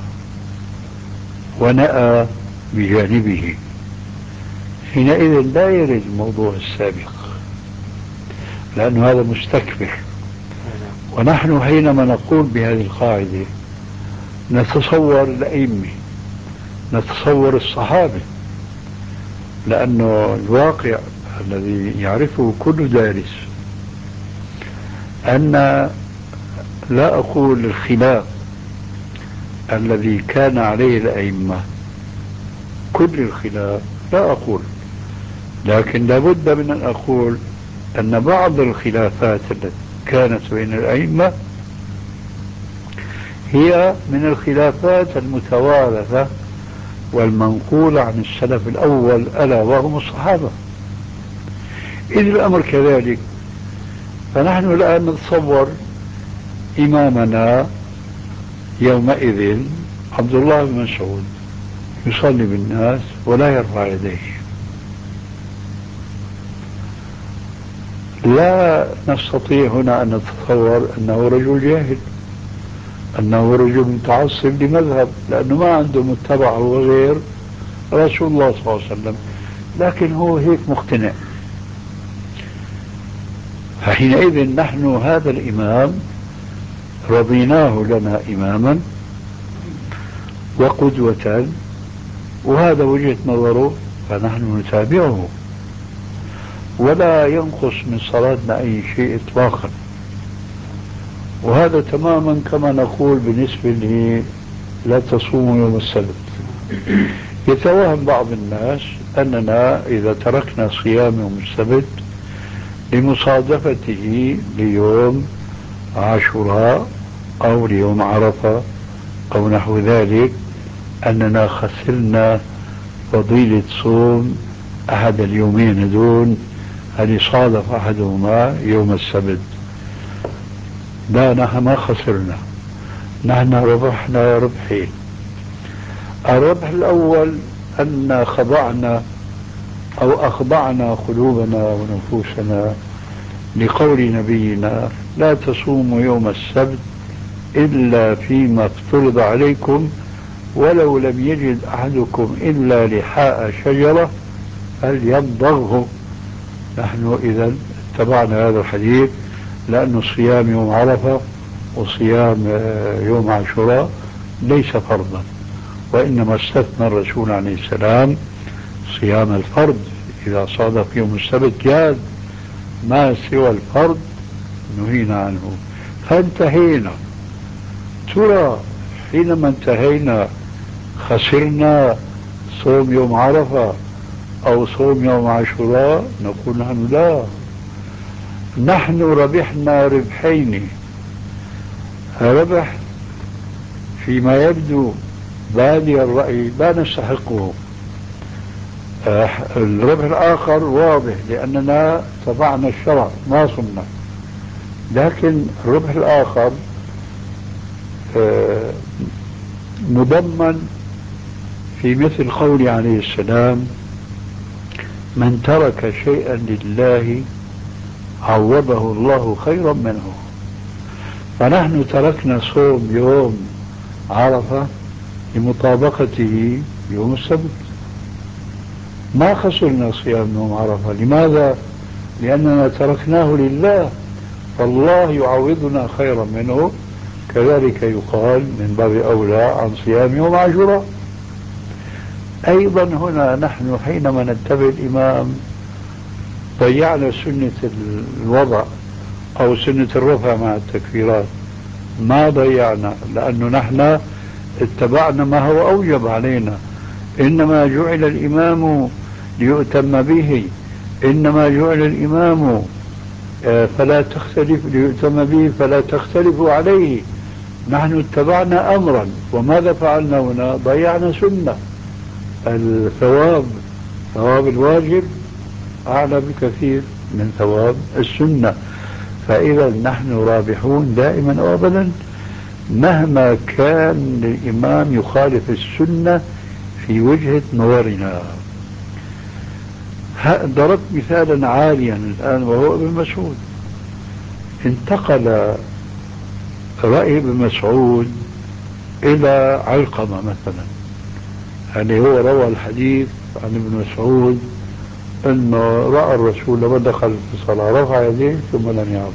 S2: ونأى بجانبه، حينئذ لا يرد الموضوع السابق، لأن هذا مستكبر. ونحن حينما نقول بهذه القاعدة نتصور الأئمة، نتصور الصحابة، لأنه الواقع الذي يعرفه كل دارس أن لا أقول الخلاف الذي كان عليه الأئمة كل الخلاف، لا أقول، لكن لابد من أن أقول أن بعض الخلافات التي كانت بين الأئمة هي من الخلافات المتوارثة والمنقولة عن السلف الأول ألا وهم الصحابة. إذ الأمر كذلك، فنحن الآن نتصور إمامنا يومئذ عبد الله بن مسعود يصلي بالناس ولا يرفع يديه، لا نستطيع هنا أن نتصور أنه رجل جاهل، أنه رجل متعصب لمذهب، لأنه ما عنده متبع هو غير رسول الله صلى الله عليه وسلم، لكن هو هيك مقتنع. فحينئذ نحن هذا الإمام رضيناه لنا إماما وقدوة، وهذا وجهة نظره، فنحن نتابعه ولا ينقص من صلاتنا أي شيء إطلاقا. وهذا تماما كما نقول بالنسبة لي لا تصوموا يوم السبت. يتوهم بعض الناس أننا إذا تركنا صيام يوم السبت لمصادفته ليوم عاشوراء أو ليوم عرفة أو نحو ذلك أننا خسرنا فضيلة صوم أحد اليومين دون هل صادف أحدهما يوم السبت. لا، نحن ما خسرنا، نحن ربحنا ربحين. الربح الأول أن خضعنا أو أخضعنا قلوبنا ونفوسنا لقول نبينا لا تصوموا يوم السبت إلا فيما افترض عليكم ولو لم يجد أحدكم إلا لحاء شجرة فليمضغه. نحن إذا اتبعنا هذا الحديث، لأن الصيام يوم عرفة وصيام يوم عاشوراء ليس فرضا، وإنما استثنى الرسول عليه السلام صيام الفرض إذا صادف يوم السبت جاز، ما سوى الفرض نهينا عنه. فانتهينا. ترى حينما انتهينا خسرنا صوم يوم عرفة أو صوم يوم عاشوراء؟ نقول نحن لا، نحن ربحنا ربحين. ربح فيما يبدو بادي الرأي لا نستحقه، الربح الآخر واضح لأننا تبعنا الشرع ما صمنا، لكن الربح الآخر مضمن في مثل قوله عليه السلام: من ترك شيئا لله عوضه الله خيرا منه. فنحن تركنا صوم يوم عرفة لمطابقته يوم السبت، ما خسرنا صيام يوم عرفة. لماذا؟ لأننا تركناه لله، فالله يعوضنا خيرا منه. كذلك يقال من باب أولى عن صيام يوم عاشوراء. أيضا هنا نحن حينما نتبع الإمام ضيعنا سنة الوضع أو سنة الرفع مع التكفيرات، ما ضيعنا، لأنه نحن اتبعنا ما هو أوجب علينا. إنما جعل الإمام ليؤتم به، إنما جعل الإمام فلا تختلف، ليؤتم به فلا تختلفوا عليه. نحن اتبعنا أمرا، وماذا فعلنا هنا؟ ضيعنا سنة. الثواب، ثواب الواجب أعلى بكثير من ثواب السنة. فإذا نحن رابحون دائما وأبدا مهما كان الإمام يخالف السنة في وجهة نظرنا. ضربت مثالا عاليا الآن وهو ابن مسعود. انتقل رأي ابن مسعود إلى علقمة مثلا، يعني هو روى الحديث عن ابن مسعود أنه رأى الرسول لما دخل في الصلاة رفع يديه ثم لم يعود.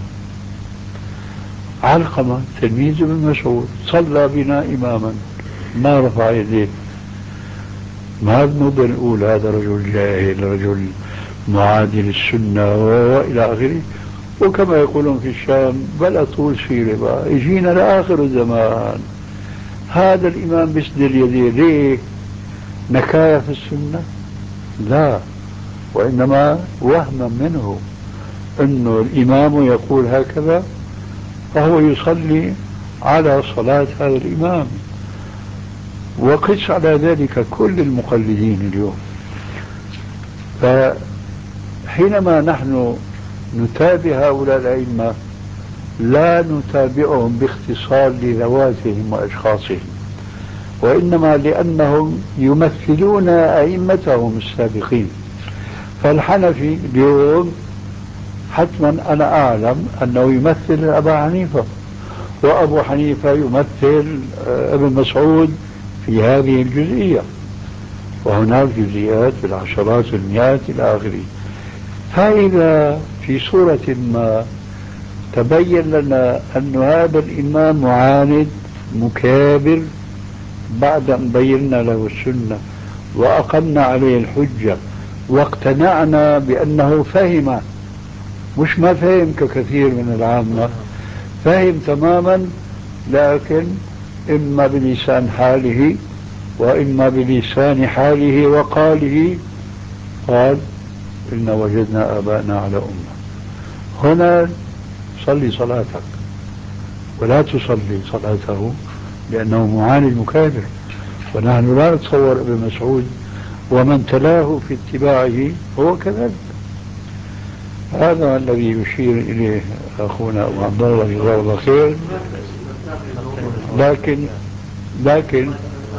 S2: علقمة تلميذ ابن مسعود صلى بنا إماما ما رفع يديه، ما بنقدر نقول هذا رجل جاهل، رجل معادي للسنة وإلى آخره. وكما يقولون في الشام بل طول سيرة بقى، يجينا لآخر الزمان هذا الإمام بيسدل يديه. ليه؟ نكاية في السنة؟ لا، وإنما وهما منه أنه الإمام يقول هكذا فهو يصلي على صلاة هذا الإمام. وقس على ذلك كل المقلدين اليوم. فحينما نحن نتابع هؤلاء الأئمة لا نتابعهم باختصار لذواتهم وأشخاصهم، وإنما لأنهم يمثلون أئمتهم السابقين. فالحنفي اليوم حتما أنا أعلم أنه يمثل أبا حنيفة، وأبو حنيفة يمثل ابن مسعود في هذه الجزئية، وهناك جزئيات بالعشرات والمئات إلى آخره. فإذا في صورة ما تبين لنا أن هذا الإمام معاند مكابر بعد أن بينا له السنة وأقمنا عليه الحجة واقتنعنا بأنه فهم، مش ما فهم ككثير من العامة، فهم تماما، لكن إما بلسان حاله وإما بلسان حاله وقاله قال إن وجدنا آباءنا على أمة. هنا صلي صلاتك ولا تصلي صلاته لأنه معاند مكابر. ونحن لا نتصور ابن مسعود ومن تلاه في اتباعه هو كذلك. هذا الذي يشير إليه أخونا أبو عبد الله جزاه الله خير. لكن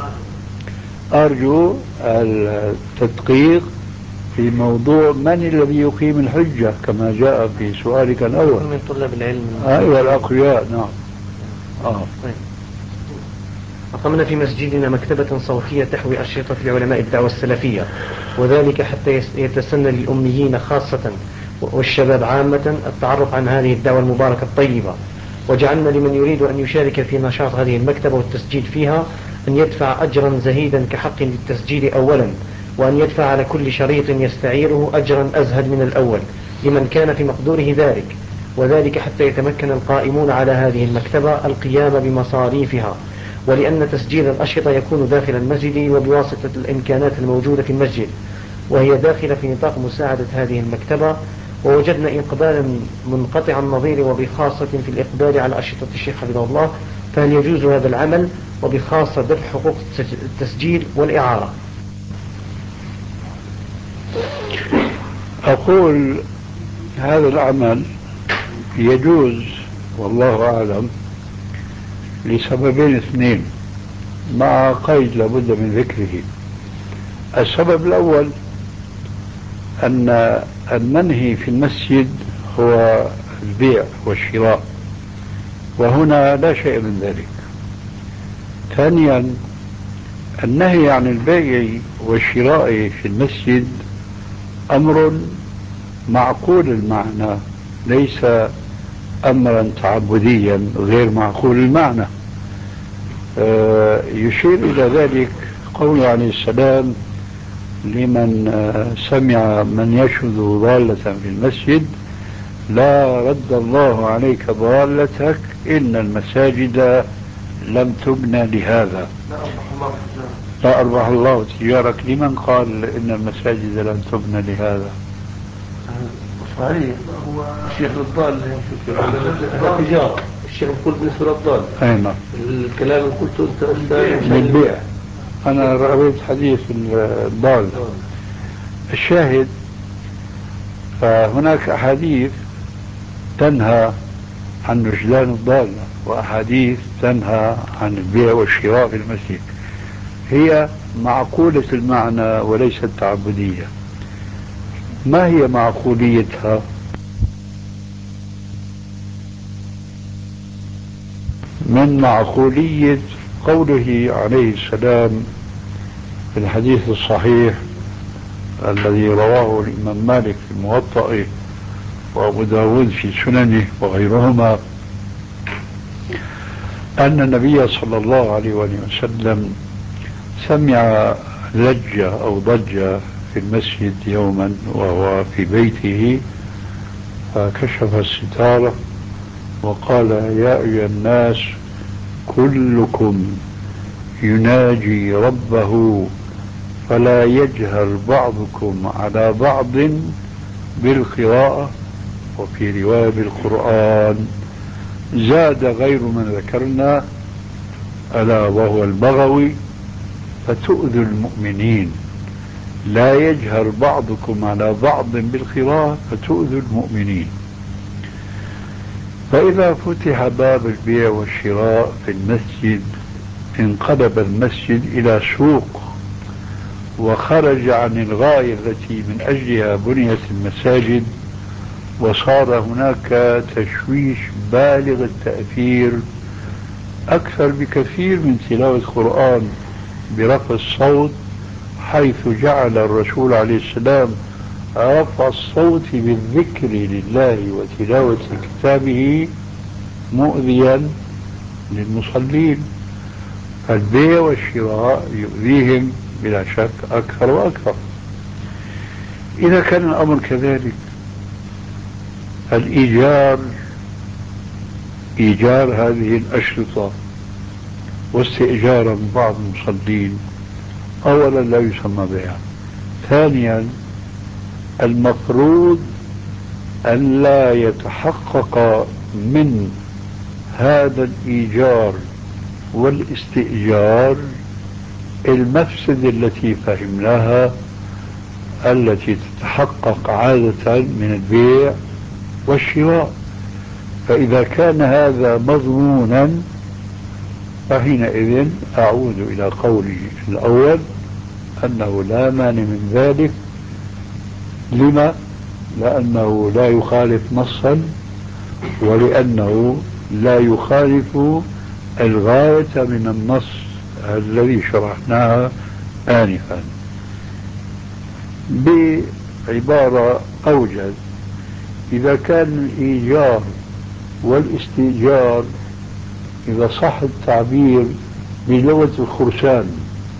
S2: أرجو التدقيق في موضوع من الذي يقيم الحجة كما جاء في سؤالك الأول.
S4: من طلاب العلم
S2: والأقوياء. نعم.
S4: طيب. أقمنا في مسجدنا مكتبة صوتية تحوي أشرطة لعلماء الدعوة السلفية، وذلك حتى يتسنى للأميين خاصة والشباب عامة التعرف عن هذه الدعوة المباركة الطيبة. وجعلنا لمن يريد أن يشارك في نشاط هذه المكتبة والتسجيل فيها أن يدفع أجرا زهيدا كحق للتسجيل أولا، وأن يدفع على كل شريط يستعيره أجرا أزهد من الأول لمن كان في مقدوره ذلك، وذلك حتى يتمكن القائمون على هذه المكتبة القيام بمصاريفها، ولأن تسجيل الأشرطة يكون داخل المسجد وبواسطة الإمكانات الموجودة في المسجد، وهي داخلة في نطاق مساعدة هذه المكتبة. ووجدنا إقبالا منقطع النظير وبخاصة في الإقبال على أشرطة الشيخ حفظه الله، فهل يجوز هذا العمل وبخاصة دفع حقوق التسجيل والإعارة؟
S2: أقول هذا العمل يجوز والله أعلم لسببين اثنين مع قيد لابد من ذكره. السبب الأول أن المنهي في المسجد هو البيع والشراء، وهنا لا شيء من ذلك. ثانيا النهي عن البيع والشراء في المسجد أمر معقول المعنى، ليس أمرا تعبديا غير معقول المعنى. يشير إلى ذلك قوله عليه السلام لمن سمع من يشهد ضالة في المسجد: لا رد الله عليك ضالتك إن المساجد لم تبنى لهذا. لا أربح الله تجارك. لمن قال إن المساجد لم تبنى لهذا؟
S3: صحيح، هو الشيخ الضال التجارة، الشيخ يقول بالنسبة للضال.
S2: أين
S3: الكلام اللي قلته أنت
S2: للبيع؟ أنا رأيت حديث الضال. الشاهد فهناك أحاديث تنهى عن نجلان الضالة، وأحاديث تنهى عن البيع والشراء في المسجد، هي معقولة المعنى وليست تعبدية. ما هي معقوليتها؟ من معقولية قوله عليه السلام في الحديث الصحيح الذي رواه الإمام مالك في الموطأ وأبو داود في سننه وغيرهما، أن النبي صلى الله عليه وسلم سمع لجة أو ضجة في المسجد يوما وهو في بيته، فكشف الستارة وقال: يا أيها الناس كلكم يناجي ربه فلا يجهر بعضكم على بعض بالقراءة، وفي رواية بالقرآن. زاد غير من ذكرنا ألا وهو البغوي: فتؤذوا المؤمنين. لا يجهر بعضكم على بعض بالقراءة فتؤذوا المؤمنين. فإذا فتح باب البيع والشراء في المسجد انقلب المسجد إلى سوق، وخرج عن الغاية التي من أجلها بنيت المساجد، وصار هناك تشويش بالغ التأثير أكثر بكثير من تلاوة القرآن برفع الصوت، حيث جعل الرسول عليه السلام رفع الصوت بالذكر لله وتلاوة كتابه مؤذيا للمصلين. البيع والشراء يؤذيهم بلا شك أكثر وأكثر. إذا كان الأمر كذلك، إيجار هذه الأشرطة واستئجارا من بعض المصلين أولا لا يسمى بيعا. ثانيا المفروض أن لا يتحقق من هذا الإيجار والاستئجار المفسدة التي فهمناها التي تتحقق عادة من البيع والشراء. فإذا كان هذا مضمونا فحينئذ أعود إلى قولي الأول أنه لا مانع من ذلك. لما؟ لأنه لا يخالف نصا، ولأنه لا يخالف الغاية من النص الذي شرحناها آنفا. بعبارة أوجز، إذا كان الإيجار والاستئجار إذا صح التعبير بلغة الخرسان،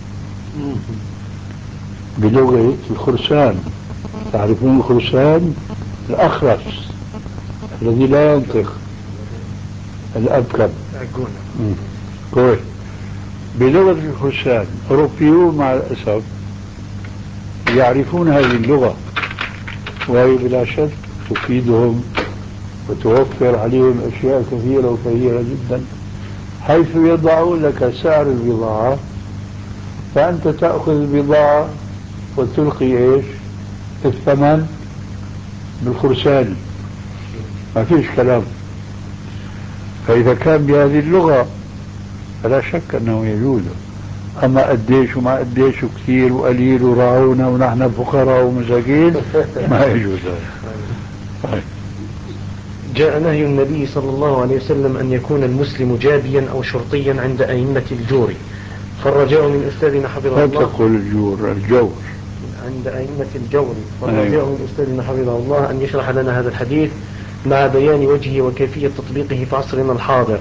S2: بلغة الخرسان. تعرفون الخرسان؟ الأخرس الذي لا ينطق، الأبكم. كويس. بلغة الخرسان أوروبيون مع الأسف يعرفون هذه اللغة، وهي بلا شك تفيدهم وتوفر عليهم أشياء كثيرة وكثيرة جدا، حيث يضعون لك سعر البضاعة فأنت تأخذ البضاعة وتلقي إيش؟ الثمن بالخرساني، ما فيش كلام. فإذا كان بهذه اللغة فلا شك أنه يجوز. أما قديش وما قديش وكثير وقليل وراعونا ونحن فقراء ومساكين ما يجوز هذا.
S4: جاء نهي النبي صلى الله عليه وسلم أن يكون المسلم جابيا أو شرطيا عند أئمة الجور، فالرجاء من أستاذنا حفظه الله.
S2: لا تقول الجور
S4: عند أئمة الجور، فالرجاء من أستاذنا حفظه الله أن يشرح لنا هذا الحديث مع بيان وجهه وكيفية تطبيقه في عصرنا الحاضر.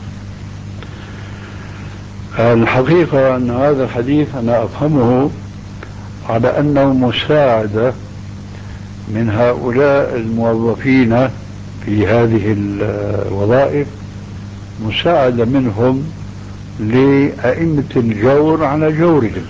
S2: الحقيقة أن هذا الحديث أنا أفهمه على أنه مساعدة من هؤلاء الموظفين في هذه الوظائف، مساعدة منهم لأئمة الجور على جورهم.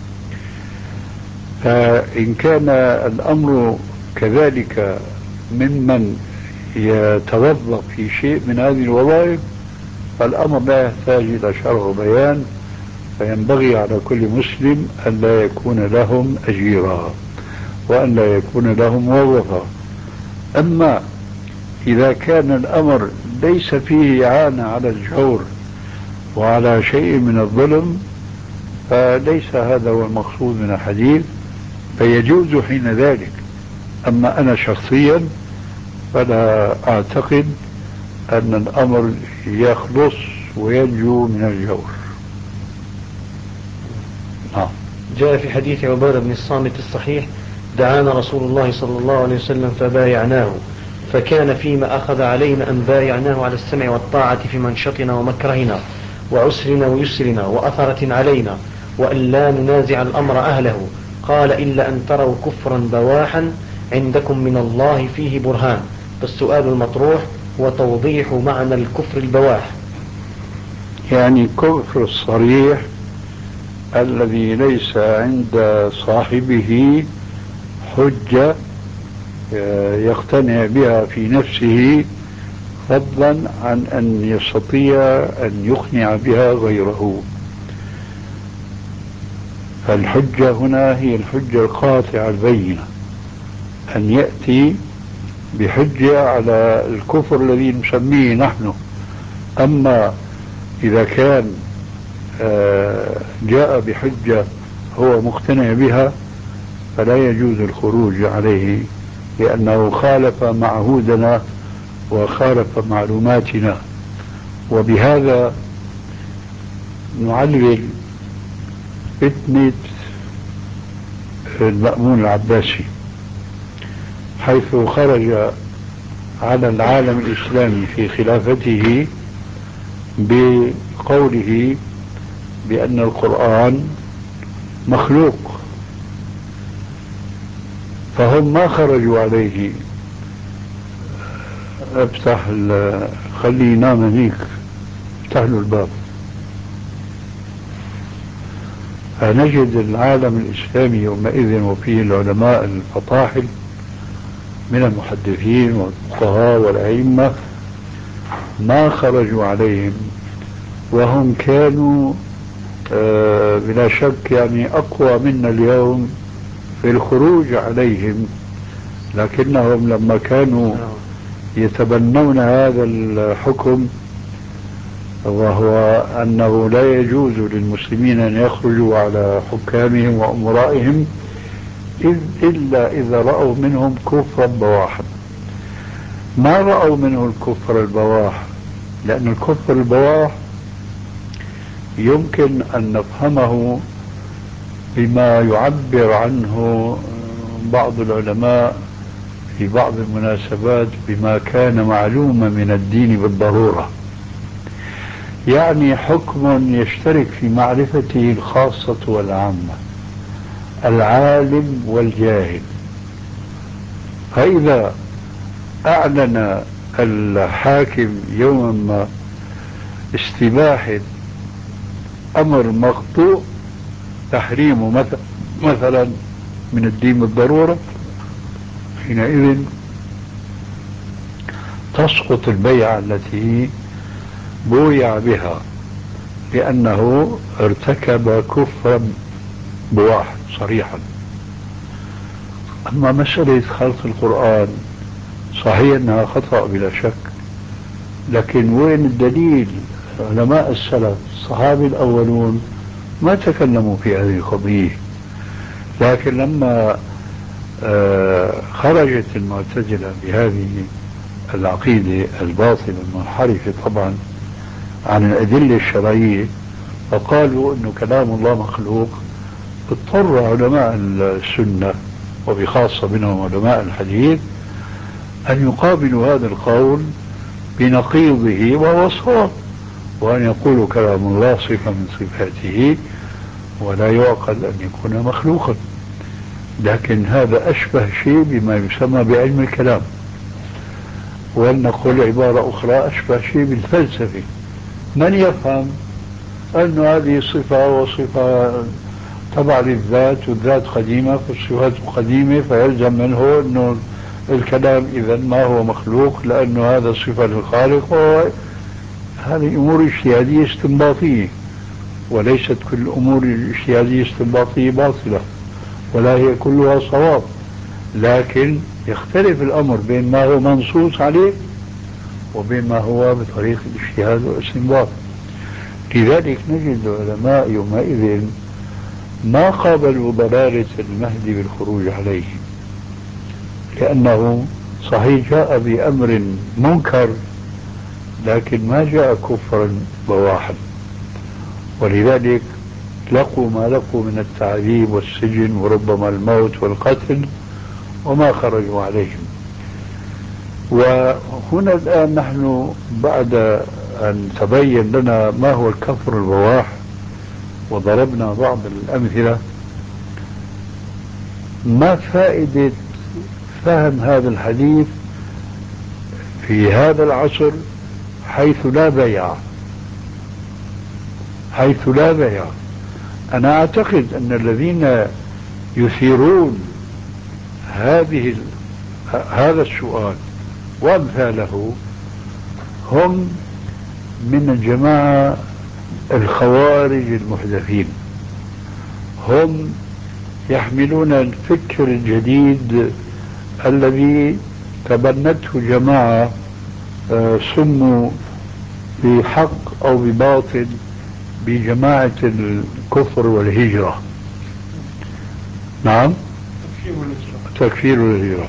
S2: فإن كان الأمر كذلك ممن يتوظف في شيء من هذه الوظائف فالأمر لا يحتاج إلى شرح وبيان، فينبغي على كل مسلم أن لا يكون لهم أجيرا وأن لا يكون لهم موظفا. أما إذا كان الأمر ليس فيه إعانة على الجور وعلى شيء من الظلم فليس هذا هو المقصود من الحديث، فيجوز حين ذلك. أما أنا شخصيا فلا أعتقد أن الأمر يخلص وينجو من الجور.
S4: جاء في حديث عبادة بن الصامت الصحيح: دعانا رسول الله صلى الله عليه وسلم فبايعناه، فكان فيما أخذ علينا أن بايعناه على السمع والطاعة في منشطنا ومكرهنا وعسرنا ويسرنا وأثرة علينا، وأن لا ننازع الأمر أهله. قال: إلا أن تروا كفرا بواحا عندكم من الله فيه برهان. فالسؤال المطروح هو توضيح معنى الكفر البواح.
S2: يعني الكفر الصريح الذي ليس عند صاحبه حجة يقتنع بها في نفسه، فضلا عن أن يستطيع أن يقنع بها غيره. فالحجة هنا هي الحجة القاطعة البينة، أن يأتي بحجة على الكفر الذي نسميه نحن. أما إذا كان جاء بحجة هو مقتنع بها فلا يجوز الخروج عليه، لأنه خالف معهودنا وخالف معلوماتنا. وبهذا نعلل فتنة المأمون العباسي، حيث خرج على العالم الإسلامي في خلافته بقوله بأن القرآن مخلوق، فهم ما خرجوا عليه. افتح خليه ينام هنيك، افتح له الباب. فنجد العالم الإسلامي يومئذ وفيه العلماء الفطاحل من المحدثين والفقهاء والأئمة ما خرجوا عليهم، وهم كانوا بلا شك يعني أقوى منا اليوم في الخروج عليهم، لكنهم لما كانوا يتبنون هذا الحكم، وهو أنه لا يجوز للمسلمين أن يخرجوا على حكامهم وأمرائهم إلا إذا رأوا منهم كفرا بواحا. ما رأوا منه الكفر البواح، لأن الكفر البواح يمكن أن نفهمه بما يعبر عنه بعض العلماء في بعض المناسبات بما كان معلوما من الدين بالضرورة، يعني حكم يشترك في معرفته الخاصة والعامة، العالم والجاهل. فإذا أعلن الحاكم يوما ما استباحة أمر مقطوع تحريمه مثلا من الدين بالضرورة، حينئذ تسقط البيعة التي بويع بها، لأنه ارتكب كفرا بواح صريحا. أما مسألة خلق القرآن صحيح أنها خطأ بلا شك، لكن وين الدليل؟ علماء السلف الصحابة الأولون ما تكلموا في هذه القضية، لكن لما خرجت المعتزلة بهذه العقيدة الباطلة المنحرفة طبعا عن الأدلة الشرعية، فقالوا أنه كلام الله مخلوق، اضطر علماء السنة وبخاصة منهم علماء الحديث أن يقابلوا هذا القول بنقيضه وهو صواب، وأن يقولوا كلام الله صفة من صفاته ولا يعقل أن يكون مخلوقا. لكن هذا أشبه شيء بما يسمى بعلم الكلام، ولنقول عبارة أخرى أشبه شيء بالفلسفة. من يفهم أن هذه صفة وصفة تبع للذات والذات قديمة فالصفات قديمة، فيلزم منه أنه الكلام إذا ما هو مخلوق لأنه هذا صفة للخالق. هذه أمور اجتهادية استنباطية، وليست كل الأمور الاجتهادية الاستنباطية باطلة، ولا هي كلها صواب، لكن يختلف الأمر بين ما هو منصوص عليه وبين ما هو بطريق الاجتهاد والاستنباط. لذلك نجد العلماء يومئذ ما قابلوا ضلالة المهدي بالخروج عليه، لأنه صحيح جاء بأمر منكر لكن ما جاء كفرا بواحا، ولذلك لقوا ما لقوا من التعذيب والسجن وربما الموت والقتل وما خرجوا عليهم. وهنا الآن نحن بعد أن تبين لنا ما هو الكفر البواح وضربنا بعض الأمثلة، ما فائدة فهم هذا الحديث في هذا العصر حيث لا بيع؟ أنا أعتقد أن الذين يثيرون هذا السؤال وأمثاله هم من الجماعة الخوارج المحدثين، هم يحملون الفكر الجديد الذي تبنته جماعة سموا بحق أو بباطل بجماعة الكفر والهجرة. نعم، تكفير والهجرة.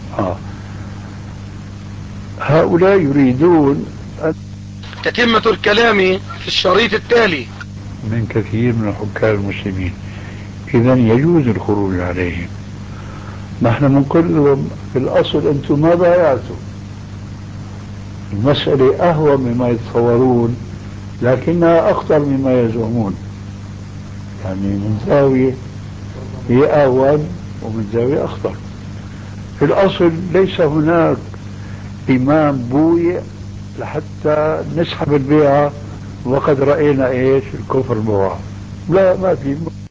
S2: هؤلاء يريدون
S1: تتمة الكلام في الشريط التالي
S2: من كثير من حكام المسلمين، إذن يجوز الخروج عليهم. نحن بنقول لهم في الأصل أنتم ما بايعتم، المسألة أهوى مما يتصورون لكنها أخطر مما يزعمون، يعني من زاوية هي أهون ومن زاوية أخطر. في الأصل ليس هناك إمام بويع لحتى نسحب البيعة وقد رأينا إيش الكفر بواح، لا، ما في.